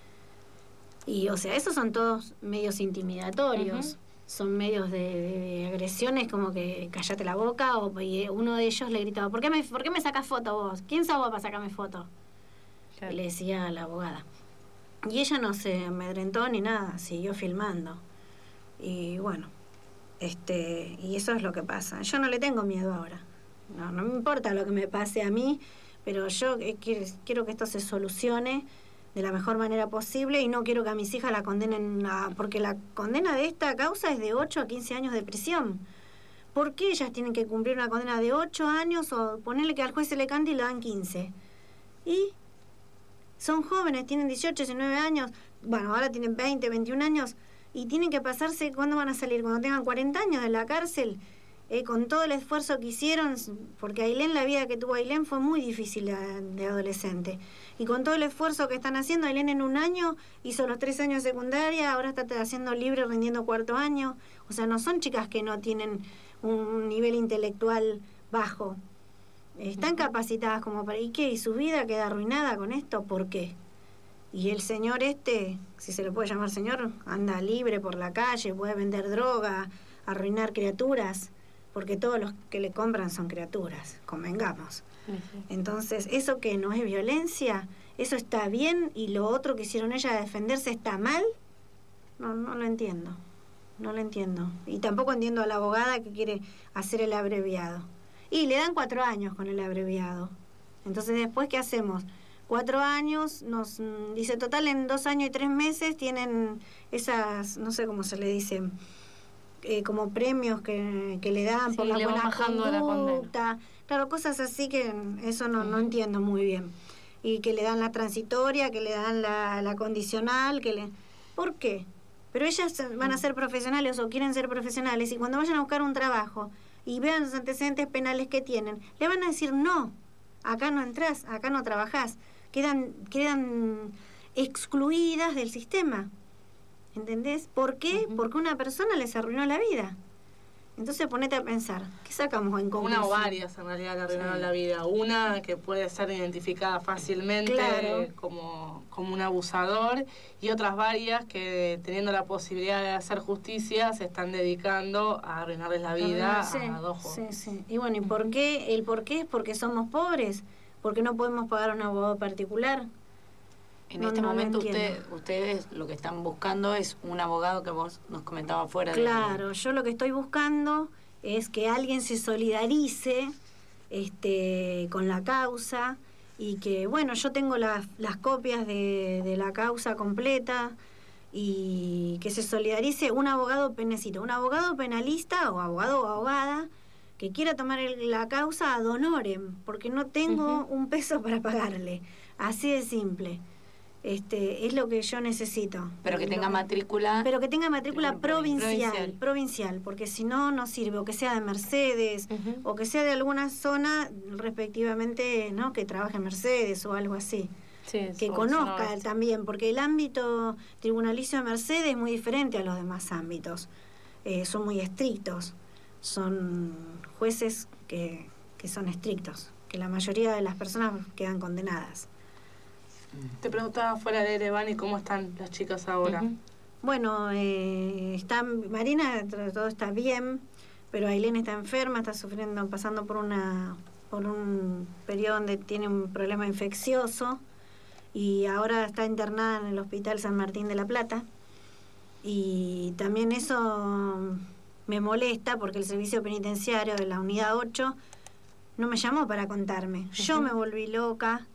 Y o sea, esos son todos medios intimidatorios, uh-huh. son medios de, de, de agresiones como que cállate la boca, o y uno de ellos le gritaba, ¿por qué me, por qué me sacas foto vos? ¿Quién sos vos para sacarme foto? Claro. Y le decía a la abogada. Y ella no se amedrentó ni nada, siguió filmando. Y bueno, este y eso es lo que pasa. Yo no le tengo miedo ahora. No, no me importa lo que me pase a mí, pero yo eh, quiero, quiero que esto se solucione de la mejor manera posible y no quiero que a mis hijas la condenen a, porque la condena de esta causa es de ocho a quince años de prisión. ¿Por qué ellas tienen que cumplir una condena de ocho años o ponerle que al juez se le cante y le dan quince? Y son jóvenes, tienen dieciocho, diecinueve años, bueno, ahora tienen veinte, veintiún años y tienen que pasarse, ¿cuándo van a salir? Cuando tengan cuarenta años de la cárcel. eh, con todo el esfuerzo que hicieron, porque Ailén, la vida que tuvo Ailén fue muy difícil de, de adolescente. Y con todo el esfuerzo que están haciendo, Ailén en un año hizo los tres años de secundaria, ahora está haciendo libre, rindiendo cuarto año. O sea, no son chicas que no tienen un nivel intelectual bajo. Están capacitadas como para... ¿Y qué? ¿Y su vida queda arruinada con esto? ¿Por qué? Y el señor este, si se le puede llamar señor, anda libre por la calle, puede vender droga, arruinar criaturas, porque todos los que le compran son criaturas, convengamos. Uh-huh. Entonces, ¿eso qué? ¿No es violencia? ¿Eso está bien? ¿Y lo otro que hicieron ella de defenderse está mal? No, no lo entiendo. No lo entiendo. Y tampoco entiendo a la abogada que quiere hacer el abreviado. Y le dan cuatro años con el abreviado. Entonces, ¿después qué hacemos? Cuatro años, nos dice, total, en dos años y tres meses tienen esas, no sé cómo se le dice, eh, como premios que, que le dan sí, por la buena conducta. Claro, cosas así que eso no, no entiendo muy bien. Y que le dan la transitoria, que le dan la, la condicional, que le... ¿Por qué? Pero ellas van a ser profesionales o quieren ser profesionales y cuando vayan a buscar un trabajo y vean los antecedentes penales que tienen, le van a decir no, acá no entras, acá no trabajás. Quedan, quedan excluidas del sistema. ¿Entendés? ¿Por qué? Uh-huh. Porque una persona les arruinó la vida. Entonces ponete a pensar, ¿qué sacamos en conclusión? Una o varias en realidad le arruinaron sí. la vida. Una que puede ser identificada fácilmente claro. como, como un abusador y otras varias que teniendo la posibilidad de hacer justicia se están dedicando a arruinarles la vida sí, a dos. Sí, sí. Y bueno, ¿y por qué? El por qué es porque somos pobres, porque no podemos pagar un abogado particular. En no, este no momento usted, ustedes lo que están buscando es un abogado que vos nos comentabas fuera de... Claro, yo lo que estoy buscando es que alguien se solidarice este, con la causa y que, bueno, yo tengo las, las copias de, de la causa completa y que se solidarice un abogado, necesito un abogado penalista o abogado o abogada que quiera tomar el, la causa ad honorem, porque no tengo uh-huh. un peso para pagarle, así de simple. Este, es lo que yo necesito. Pero que tenga matrícula... Pero que tenga matrícula provincial, provincial, provincial, porque si no, no sirve. O que sea de Mercedes, uh-huh. o que sea de alguna zona, respectivamente, ¿no? Que trabaje en Mercedes o algo así. Sí, que conozca también, porque el ámbito tribunalicio de Mercedes es muy diferente a los demás ámbitos. Eh, son muy estrictos. Son jueces que, que son estrictos, que la mayoría de las personas quedan condenadas. Te preguntaba fuera de Ereván cómo están las chicas ahora. Uh-huh. Bueno, eh, están, Marina todo está bien, pero Ailén está enferma, está sufriendo, pasando por una por un periodo donde tiene un problema infeccioso y ahora está internada en el Hospital San Martín de la Plata. Y también eso me molesta porque el servicio penitenciario de la unidad ocho no me llamó para contarme. Uh-huh. Yo me volví loca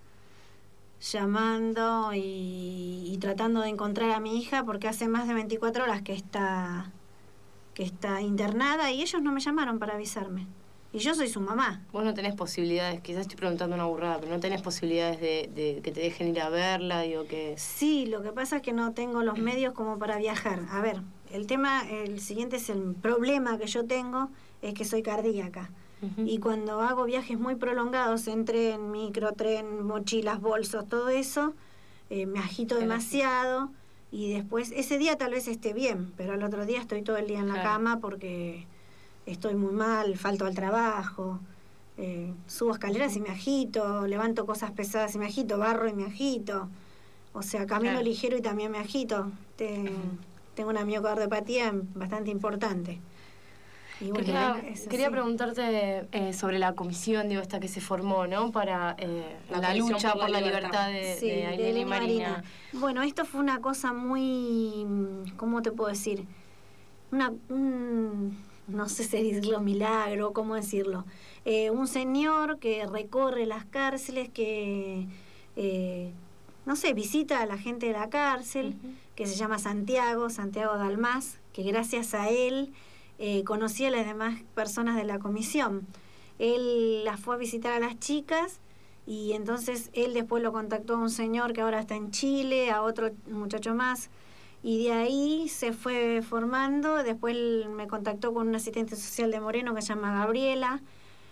llamando y, y tratando de encontrar a mi hija porque hace más de veinticuatro horas que está que está internada y ellos no me llamaron para avisarme. Y yo soy su mamá. Vos no tenés posibilidades, quizás estoy preguntando una burrada, pero no tenés posibilidades de, de que te dejen ir a verla, digo que... Sí, lo que pasa es que no tengo los medios como para viajar. A ver, el tema, el siguiente es el problema que yo tengo, es que soy cardíaca. Uh-huh. Y cuando hago viajes muy prolongados en tren, micro, tren, mochilas, bolsos, todo eso, eh, me agito claro. demasiado y después, ese día tal vez esté bien, pero al otro día estoy todo el día en la claro. cama porque estoy muy mal, falto al trabajo, eh, subo escaleras uh-huh. y me agito, levanto cosas pesadas y me agito, barro y me agito, o sea, camino claro. ligero y también me agito. Te, uh-huh. Tengo una miocardiopatía bastante importante. Y bueno, quería, quería preguntarte eh, sobre la comisión, digo, esta que se formó, ¿no? Para eh, la, la lucha por la libertad, libertad de, sí, de Ailén y Marina. Marina. Bueno, esto fue una cosa muy, ¿cómo te puedo decir? Una, un, no sé si decirlo milagro, ¿cómo decirlo? Eh, un señor que recorre las cárceles, que, eh, no sé, visita a la gente de la cárcel, uh-huh. que se llama Santiago, Santiago Dalmás, que gracias a él... Eh, conocí a las demás personas de la comisión. Él las fue a visitar a las chicas y entonces él después lo contactó a un señor que ahora está en Chile, a otro muchacho más, Y de ahí se fue formando, después me contactó con una asistente social de Moreno que se llama Gabriela,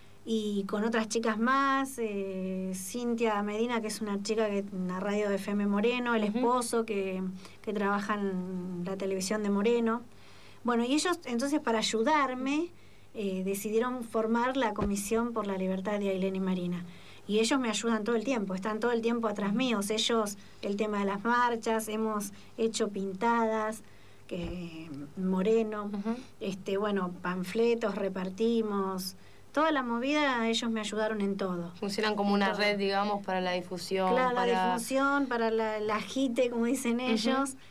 y con otras chicas más, eh, Cintia Medina, que es una chica que en la radio de F M Moreno, el esposo que, que trabaja en la televisión de Moreno. Bueno, y ellos entonces para ayudarme eh, decidieron formar la Comisión por la Libertad de Ailén y Marina. Y ellos me ayudan todo el tiempo, están todo el tiempo atrás míos. Ellos, el tema de las marchas, hemos hecho pintadas, que Moreno, uh-huh. este, bueno, panfletos, repartimos, toda la movida, ellos me ayudaron en todo. Funcionan como una todo. red, digamos, para la difusión. Claro, para... la difusión, para la, la agite, como dicen ellos. Uh-huh.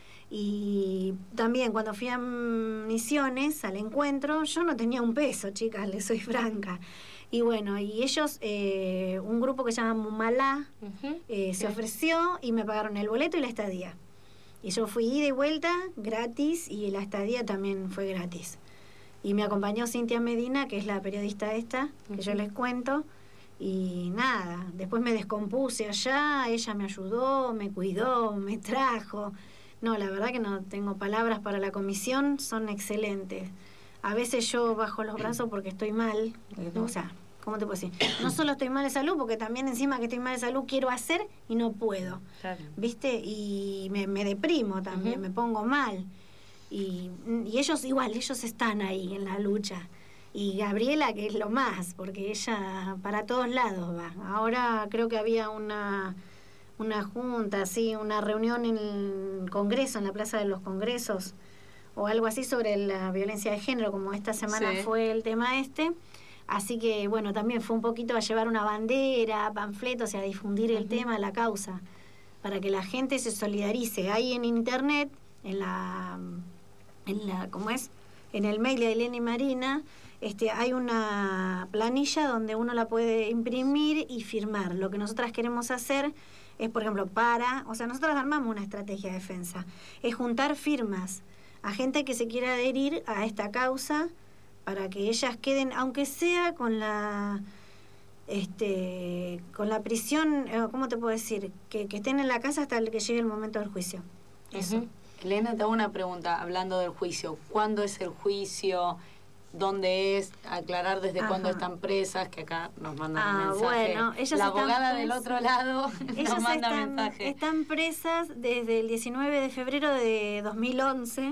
Y también cuando fui a Misiones, al encuentro, yo no tenía un peso, chicas, les soy franca. Y bueno, y ellos, eh, un grupo que se llama Mumalá, uh-huh. eh, se ofreció y me pagaron el boleto y la estadía. Y yo fui ida y vuelta gratis y la estadía también fue gratis. Y me acompañó Cintia Medina, que es la periodista esta, que uh-huh. yo les cuento. Y nada, después me descompuse allá, ella me ayudó, me cuidó, me trajo. No, la verdad que no tengo palabras para la comisión, son excelentes. A veces yo bajo los brazos porque estoy mal, o sea, ¿cómo te puedo decir? No solo estoy mal de salud, porque también encima que estoy mal de salud quiero hacer y no puedo, claro. ¿Viste? Y me, me deprimo también, uh-huh. me pongo mal. Y, y ellos igual, ellos están ahí en la lucha. Y Gabriela, que es lo más, porque ella para todos lados va. Ahora creo que había una, una junta, así, una reunión en el Congreso, en la Plaza de los Congresos, o algo así sobre la violencia de género, como esta semana sí. fue el tema este. Así que, bueno, también fue un poquito a llevar una bandera, panfletos, o sea, a difundir el uh-huh. tema, la causa, para que la gente se solidarice. Ahí en internet, en la, en la ¿cómo es? En el mail de Ailén y Marina, este, hay una planilla donde uno la puede imprimir y firmar. Lo que nosotras queremos hacer es, por ejemplo, para... O sea, nosotros armamos una estrategia de defensa. Es juntar firmas a gente que se quiera adherir a esta causa para que ellas queden, aunque sea con la este con la prisión, ¿cómo te puedo decir? Que, que estén en la casa hasta que llegue el momento del juicio. Eso. Uh-huh. Elena, te hago una pregunta hablando del juicio. ¿Cuándo es el juicio? ¿Dónde es? Aclarar desde Ajá. cuándo están presas, que acá nos mandan ah, un mensaje. Bueno, ellas la abogada del otro lado ellas nos manda están, mensaje. Están presas desde el diecinueve de febrero de dos mil once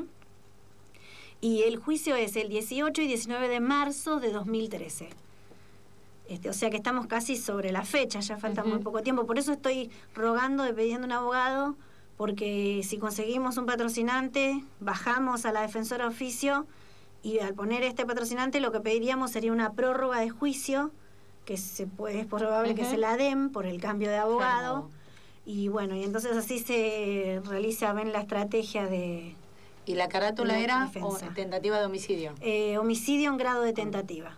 y el juicio es el dieciocho y diecinueve de marzo de dos mil trece. Este, o sea que estamos casi sobre la fecha, ya falta uh-huh. muy poco tiempo. Por eso estoy rogando y pidiendo un abogado, porque si conseguimos un patrocinante, bajamos a la defensora oficio. Y al poner este patrocinante, lo que pediríamos sería una prórroga de juicio, que se puede, es probable uh-huh. que se la den por el cambio de abogado. Claro. Y bueno, y entonces así se realiza ven la estrategia de... ¿Y la carátula era o tentativa de homicidio? Eh, homicidio en grado de tentativa.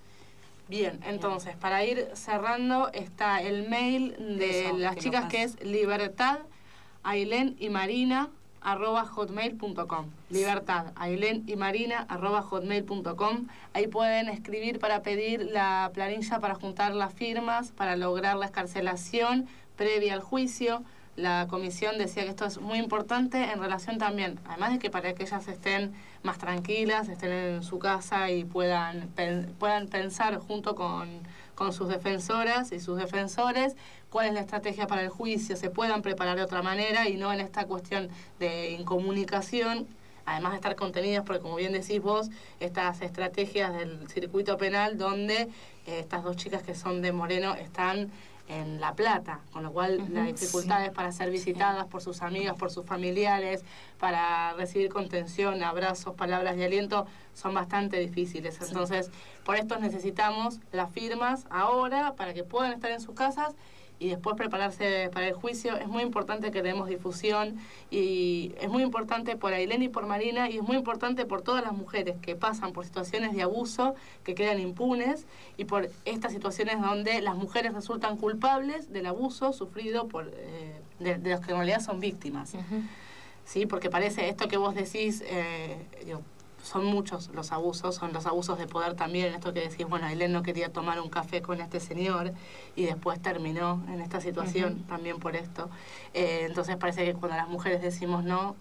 Bien, entonces, para ir cerrando, está el mail de Eso, las que chicas que es libertad, Ailén y Marina, arroba hotmail punto com. Libertad, Ailén y Marina, arroba hotmail punto com. Ahí pueden escribir para pedir la planilla para juntar las firmas, para lograr la excarcelación previa al juicio. La comisión decía que esto es muy importante en relación también, además de que para que ellas estén más tranquilas, estén en su casa y puedan, pen, puedan pensar junto con, con sus defensoras y sus defensores cuál es la estrategia para el juicio, se puedan preparar de otra manera y no en esta cuestión de incomunicación, además de estar contenidas, porque como bien decís vos, estas estrategias del circuito penal donde eh, estas dos chicas que son de Moreno están en La Plata, con lo cual uh-huh, las dificultades sí. para ser visitadas por sus amigas, por sus familiares, para recibir contención, abrazos, palabras de aliento, son bastante difíciles. Sí. Entonces, por esto necesitamos las firmas ahora para que puedan estar en sus casas y después prepararse para el juicio. Es muy importante que demos difusión y es muy importante por Ailén y por Marina y es muy importante por todas las mujeres que pasan por situaciones de abuso que quedan impunes y por estas situaciones donde las mujeres resultan culpables del abuso sufrido por eh, de, de los que en realidad son víctimas. Uh-huh. Sí, porque parece esto que vos decís, eh, digo, son muchos los abusos, son los abusos de poder también, esto que decís, bueno, Ailén no quería tomar un café con este señor y después terminó en esta situación uh-huh. también por esto. Eh, entonces parece que cuando las mujeres decimos no,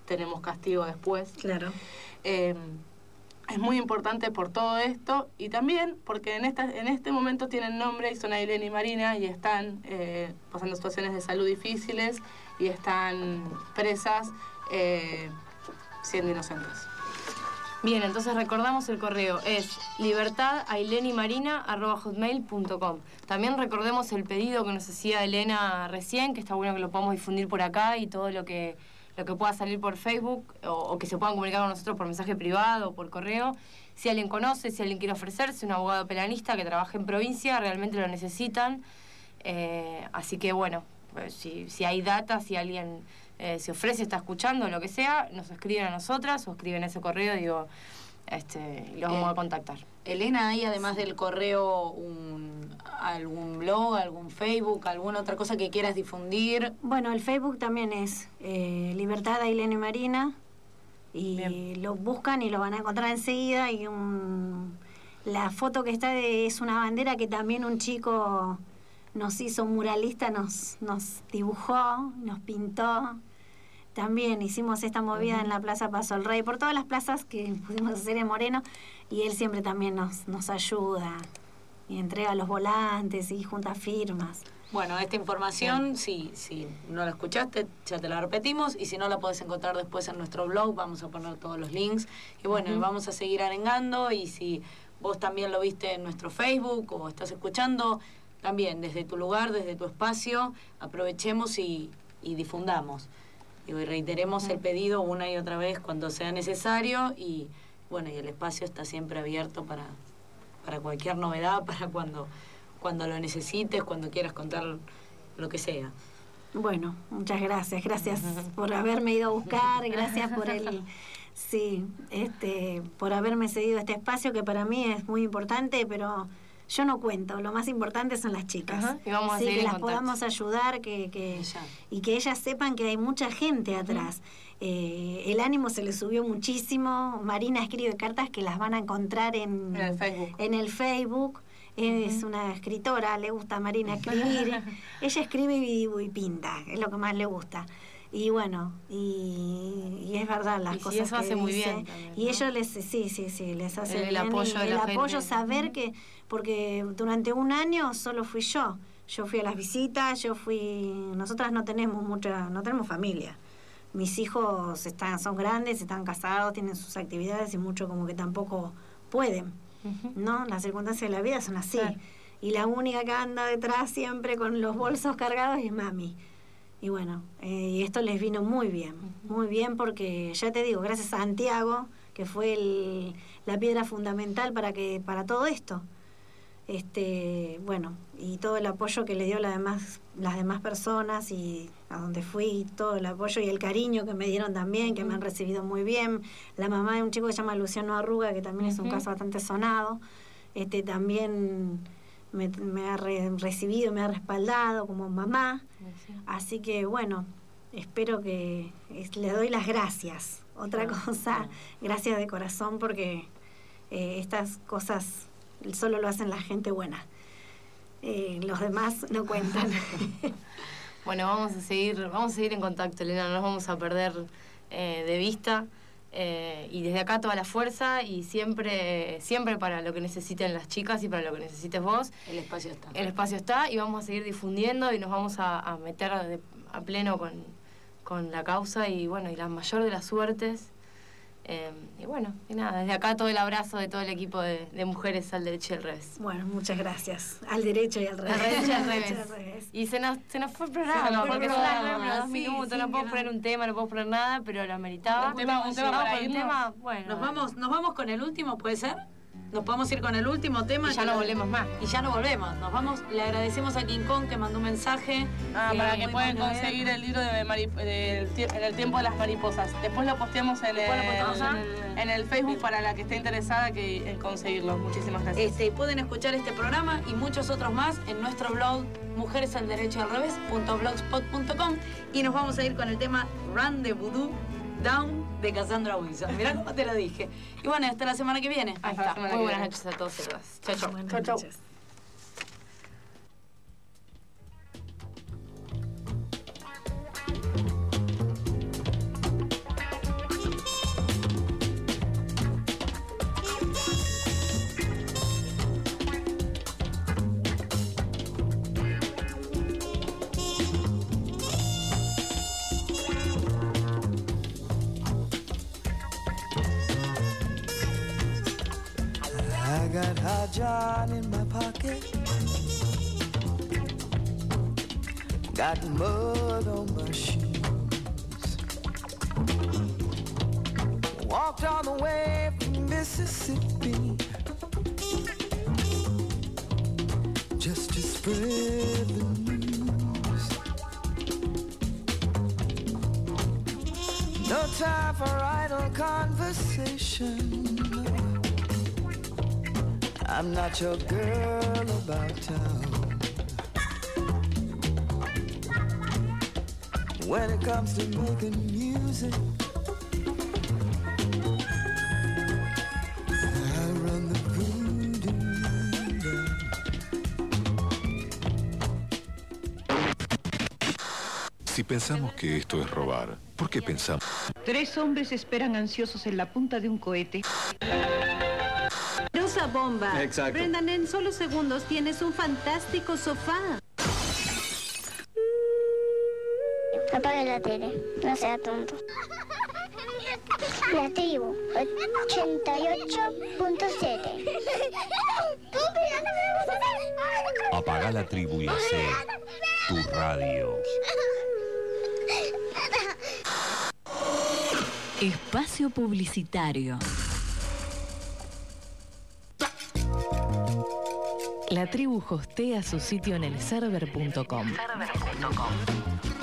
tenemos castigo después. Claro. Eh, es muy importante por todo esto y también porque en, esta, en este momento tienen nombre y son Ailén y Marina y están eh, pasando situaciones de salud difíciles y están presas eh, siendo inocentes. Bien, entonces recordamos el correo, es libertad ailén y marina arroba hotmail punto com. También recordemos el pedido que nos hacía Elena recién, que está bueno que lo podamos difundir por acá y todo lo que, lo que pueda salir por Facebook o, o que se puedan comunicar con nosotros por mensaje privado o por correo. Si alguien conoce, si alguien quiere ofrecerse, un abogado penalista que trabaje en provincia, realmente lo necesitan. Eh, así que bueno, si, si hay data, si alguien... Eh, se ofrece, está escuchando, lo que sea, nos escriben a nosotras o escriben ese correo, digo, este, y los vamos eh, a contactar. Elena, ¿hay además del correo un, algún blog, algún Facebook, alguna otra cosa que quieras difundir? Bueno, el Facebook también es eh, Libertad Ailén y Marina y Bien. Lo buscan y lo van a encontrar enseguida y un, la foto que está de, es una bandera que también un chico... nos hizo un muralista, nos, nos dibujó, nos pintó. También hicimos esta movida uh-huh. en la Plaza Paso del Rey, por todas las plazas que pudimos hacer en Moreno, y él siempre también nos, nos ayuda y entrega los volantes y junta firmas. Bueno, esta información, si, si no la escuchaste, ya te la repetimos, y si no la podés encontrar después en nuestro blog, vamos a poner todos los links. Y bueno, uh-huh. vamos a seguir arengando, y si vos también lo viste en nuestro Facebook o estás escuchando... También, desde tu lugar, desde tu espacio, aprovechemos y, y difundamos. Y reiteremos el pedido una y otra vez cuando sea necesario y, bueno, y el espacio está siempre abierto para, para cualquier novedad, para cuando, cuando lo necesites, cuando quieras contar lo que sea. Bueno, muchas gracias. Gracias por haberme ido a buscar, gracias por el... Sí, este, por haberme cedido este espacio que para mí es muy importante, pero... Yo no cuento, lo más importante son las chicas. Ajá, y vamos a sí, seguir que las contacto. Podamos ayudar que, que, y que ellas sepan que hay mucha gente atrás. Uh-huh. Eh, el ánimo se les subió muchísimo. Marina escribe cartas que las van a encontrar en, en el Facebook. En el Facebook. Es uh-huh. una escritora, le gusta a Marina escribir. Ella escribe y, y pinta, es lo que más le gusta. Y bueno, y, y es verdad las y cosas sí, eso que hace dice. Muy bien también, ¿no? Y ellos les, sí, sí, sí, les hace el, bien. El apoyo, de el la apoyo gente. Saber uh-huh. que, porque durante un año solo fui yo. Yo fui a las visitas, yo fui, nosotras no tenemos mucha, no tenemos familia. Mis hijos están, son grandes, están casados, tienen sus actividades y mucho como que tampoco pueden, uh-huh. ¿no? Las circunstancias de la vida son así. Claro. Y la única que anda detrás siempre con los bolsos cargados es mami. Y bueno, eh, y esto les vino muy bien, muy bien porque, ya te digo, gracias a Santiago, que fue el, la piedra fundamental para que para todo esto. Este, bueno, y todo el apoyo que le dio la demás, las demás personas y a donde fui, todo el apoyo y el cariño que me dieron también, que me han recibido muy bien. La mamá de un chico que se llama Luciano Arruga, que también uh-huh. es un caso bastante sonado, este también... Me, me ha re, recibido, me ha respaldado como mamá. Sí. Así que, bueno, espero que... Es, le doy las gracias. Otra claro, cosa, claro. gracias de corazón, porque eh, estas cosas solo lo hacen la gente buena. Eh, los demás no cuentan. Bueno, vamos a seguir vamos a seguir en contacto, Elena, no nos vamos a perder eh, de vista. Eh, y desde acá toda la fuerza y siempre siempre para lo que necesiten las chicas y para lo que necesites vos. El espacio está. El espacio está y vamos a seguir difundiendo y nos vamos a, a meter de, a pleno con, con la causa y bueno, y la mayor de las suertes. Eh, y bueno, y nada, desde acá todo el abrazo de todo el equipo de, de Mujeres al Derecho y al Revés. Bueno, muchas gracias. Al derecho y al revés. Al derecho y al revés. revés. Y se nos, se nos fue el programa, no, porque son las nueve menos dos minutos, sí, no puedo poner un tema, no puedo poner nada, pero lo ameritaba. Un tema, un tema para un tema, bueno. Nos vamos, nos vamos con el último, ¿puede ser? Nos podemos ir con el último tema. Y ya no volvemos más. Y ya no volvemos. Nos vamos. Le agradecemos a King Kong que mandó un mensaje. Ah, que para que puedan conseguir el libro de Mari, de, de, en el tiempo de las mariposas. Después lo posteamos en, el, lo en, el, en el Facebook para la que esté interesada que, en conseguirlo. Muchísimas gracias. Este, pueden escuchar este programa y muchos otros más en nuestro blog mujeres al derecho al revés punto blogspot punto com y nos vamos a ir con el tema Run de Voodoo Down de Cassandra Wilson. Mirá cómo te lo dije. Y bueno, hasta la semana que viene. Ahí está. Muy buenas noches a todos y todas. Chao, chao. Chao, chao. got hot John in my pocket. Got mud on my shoes. Walked all the way from Mississippi just to spread the news. No time for idle conversation. I'm not your girl about town. When it comes to making music, I run the voodoo down. Si pensamos que esto es robar, ¿por qué pensamos? Tres hombres esperan ansiosos en la punta de un cohete. Rosa bomba. Exacto. Brendan, en solo segundos tienes un fantástico sofá. Apaga la tele, no sea tonto. La tribu, ochenta y ocho punto siete. Apaga la tribu y hacé tu radio. Espacio publicitario. La tribu hostea su sitio en el server punto com.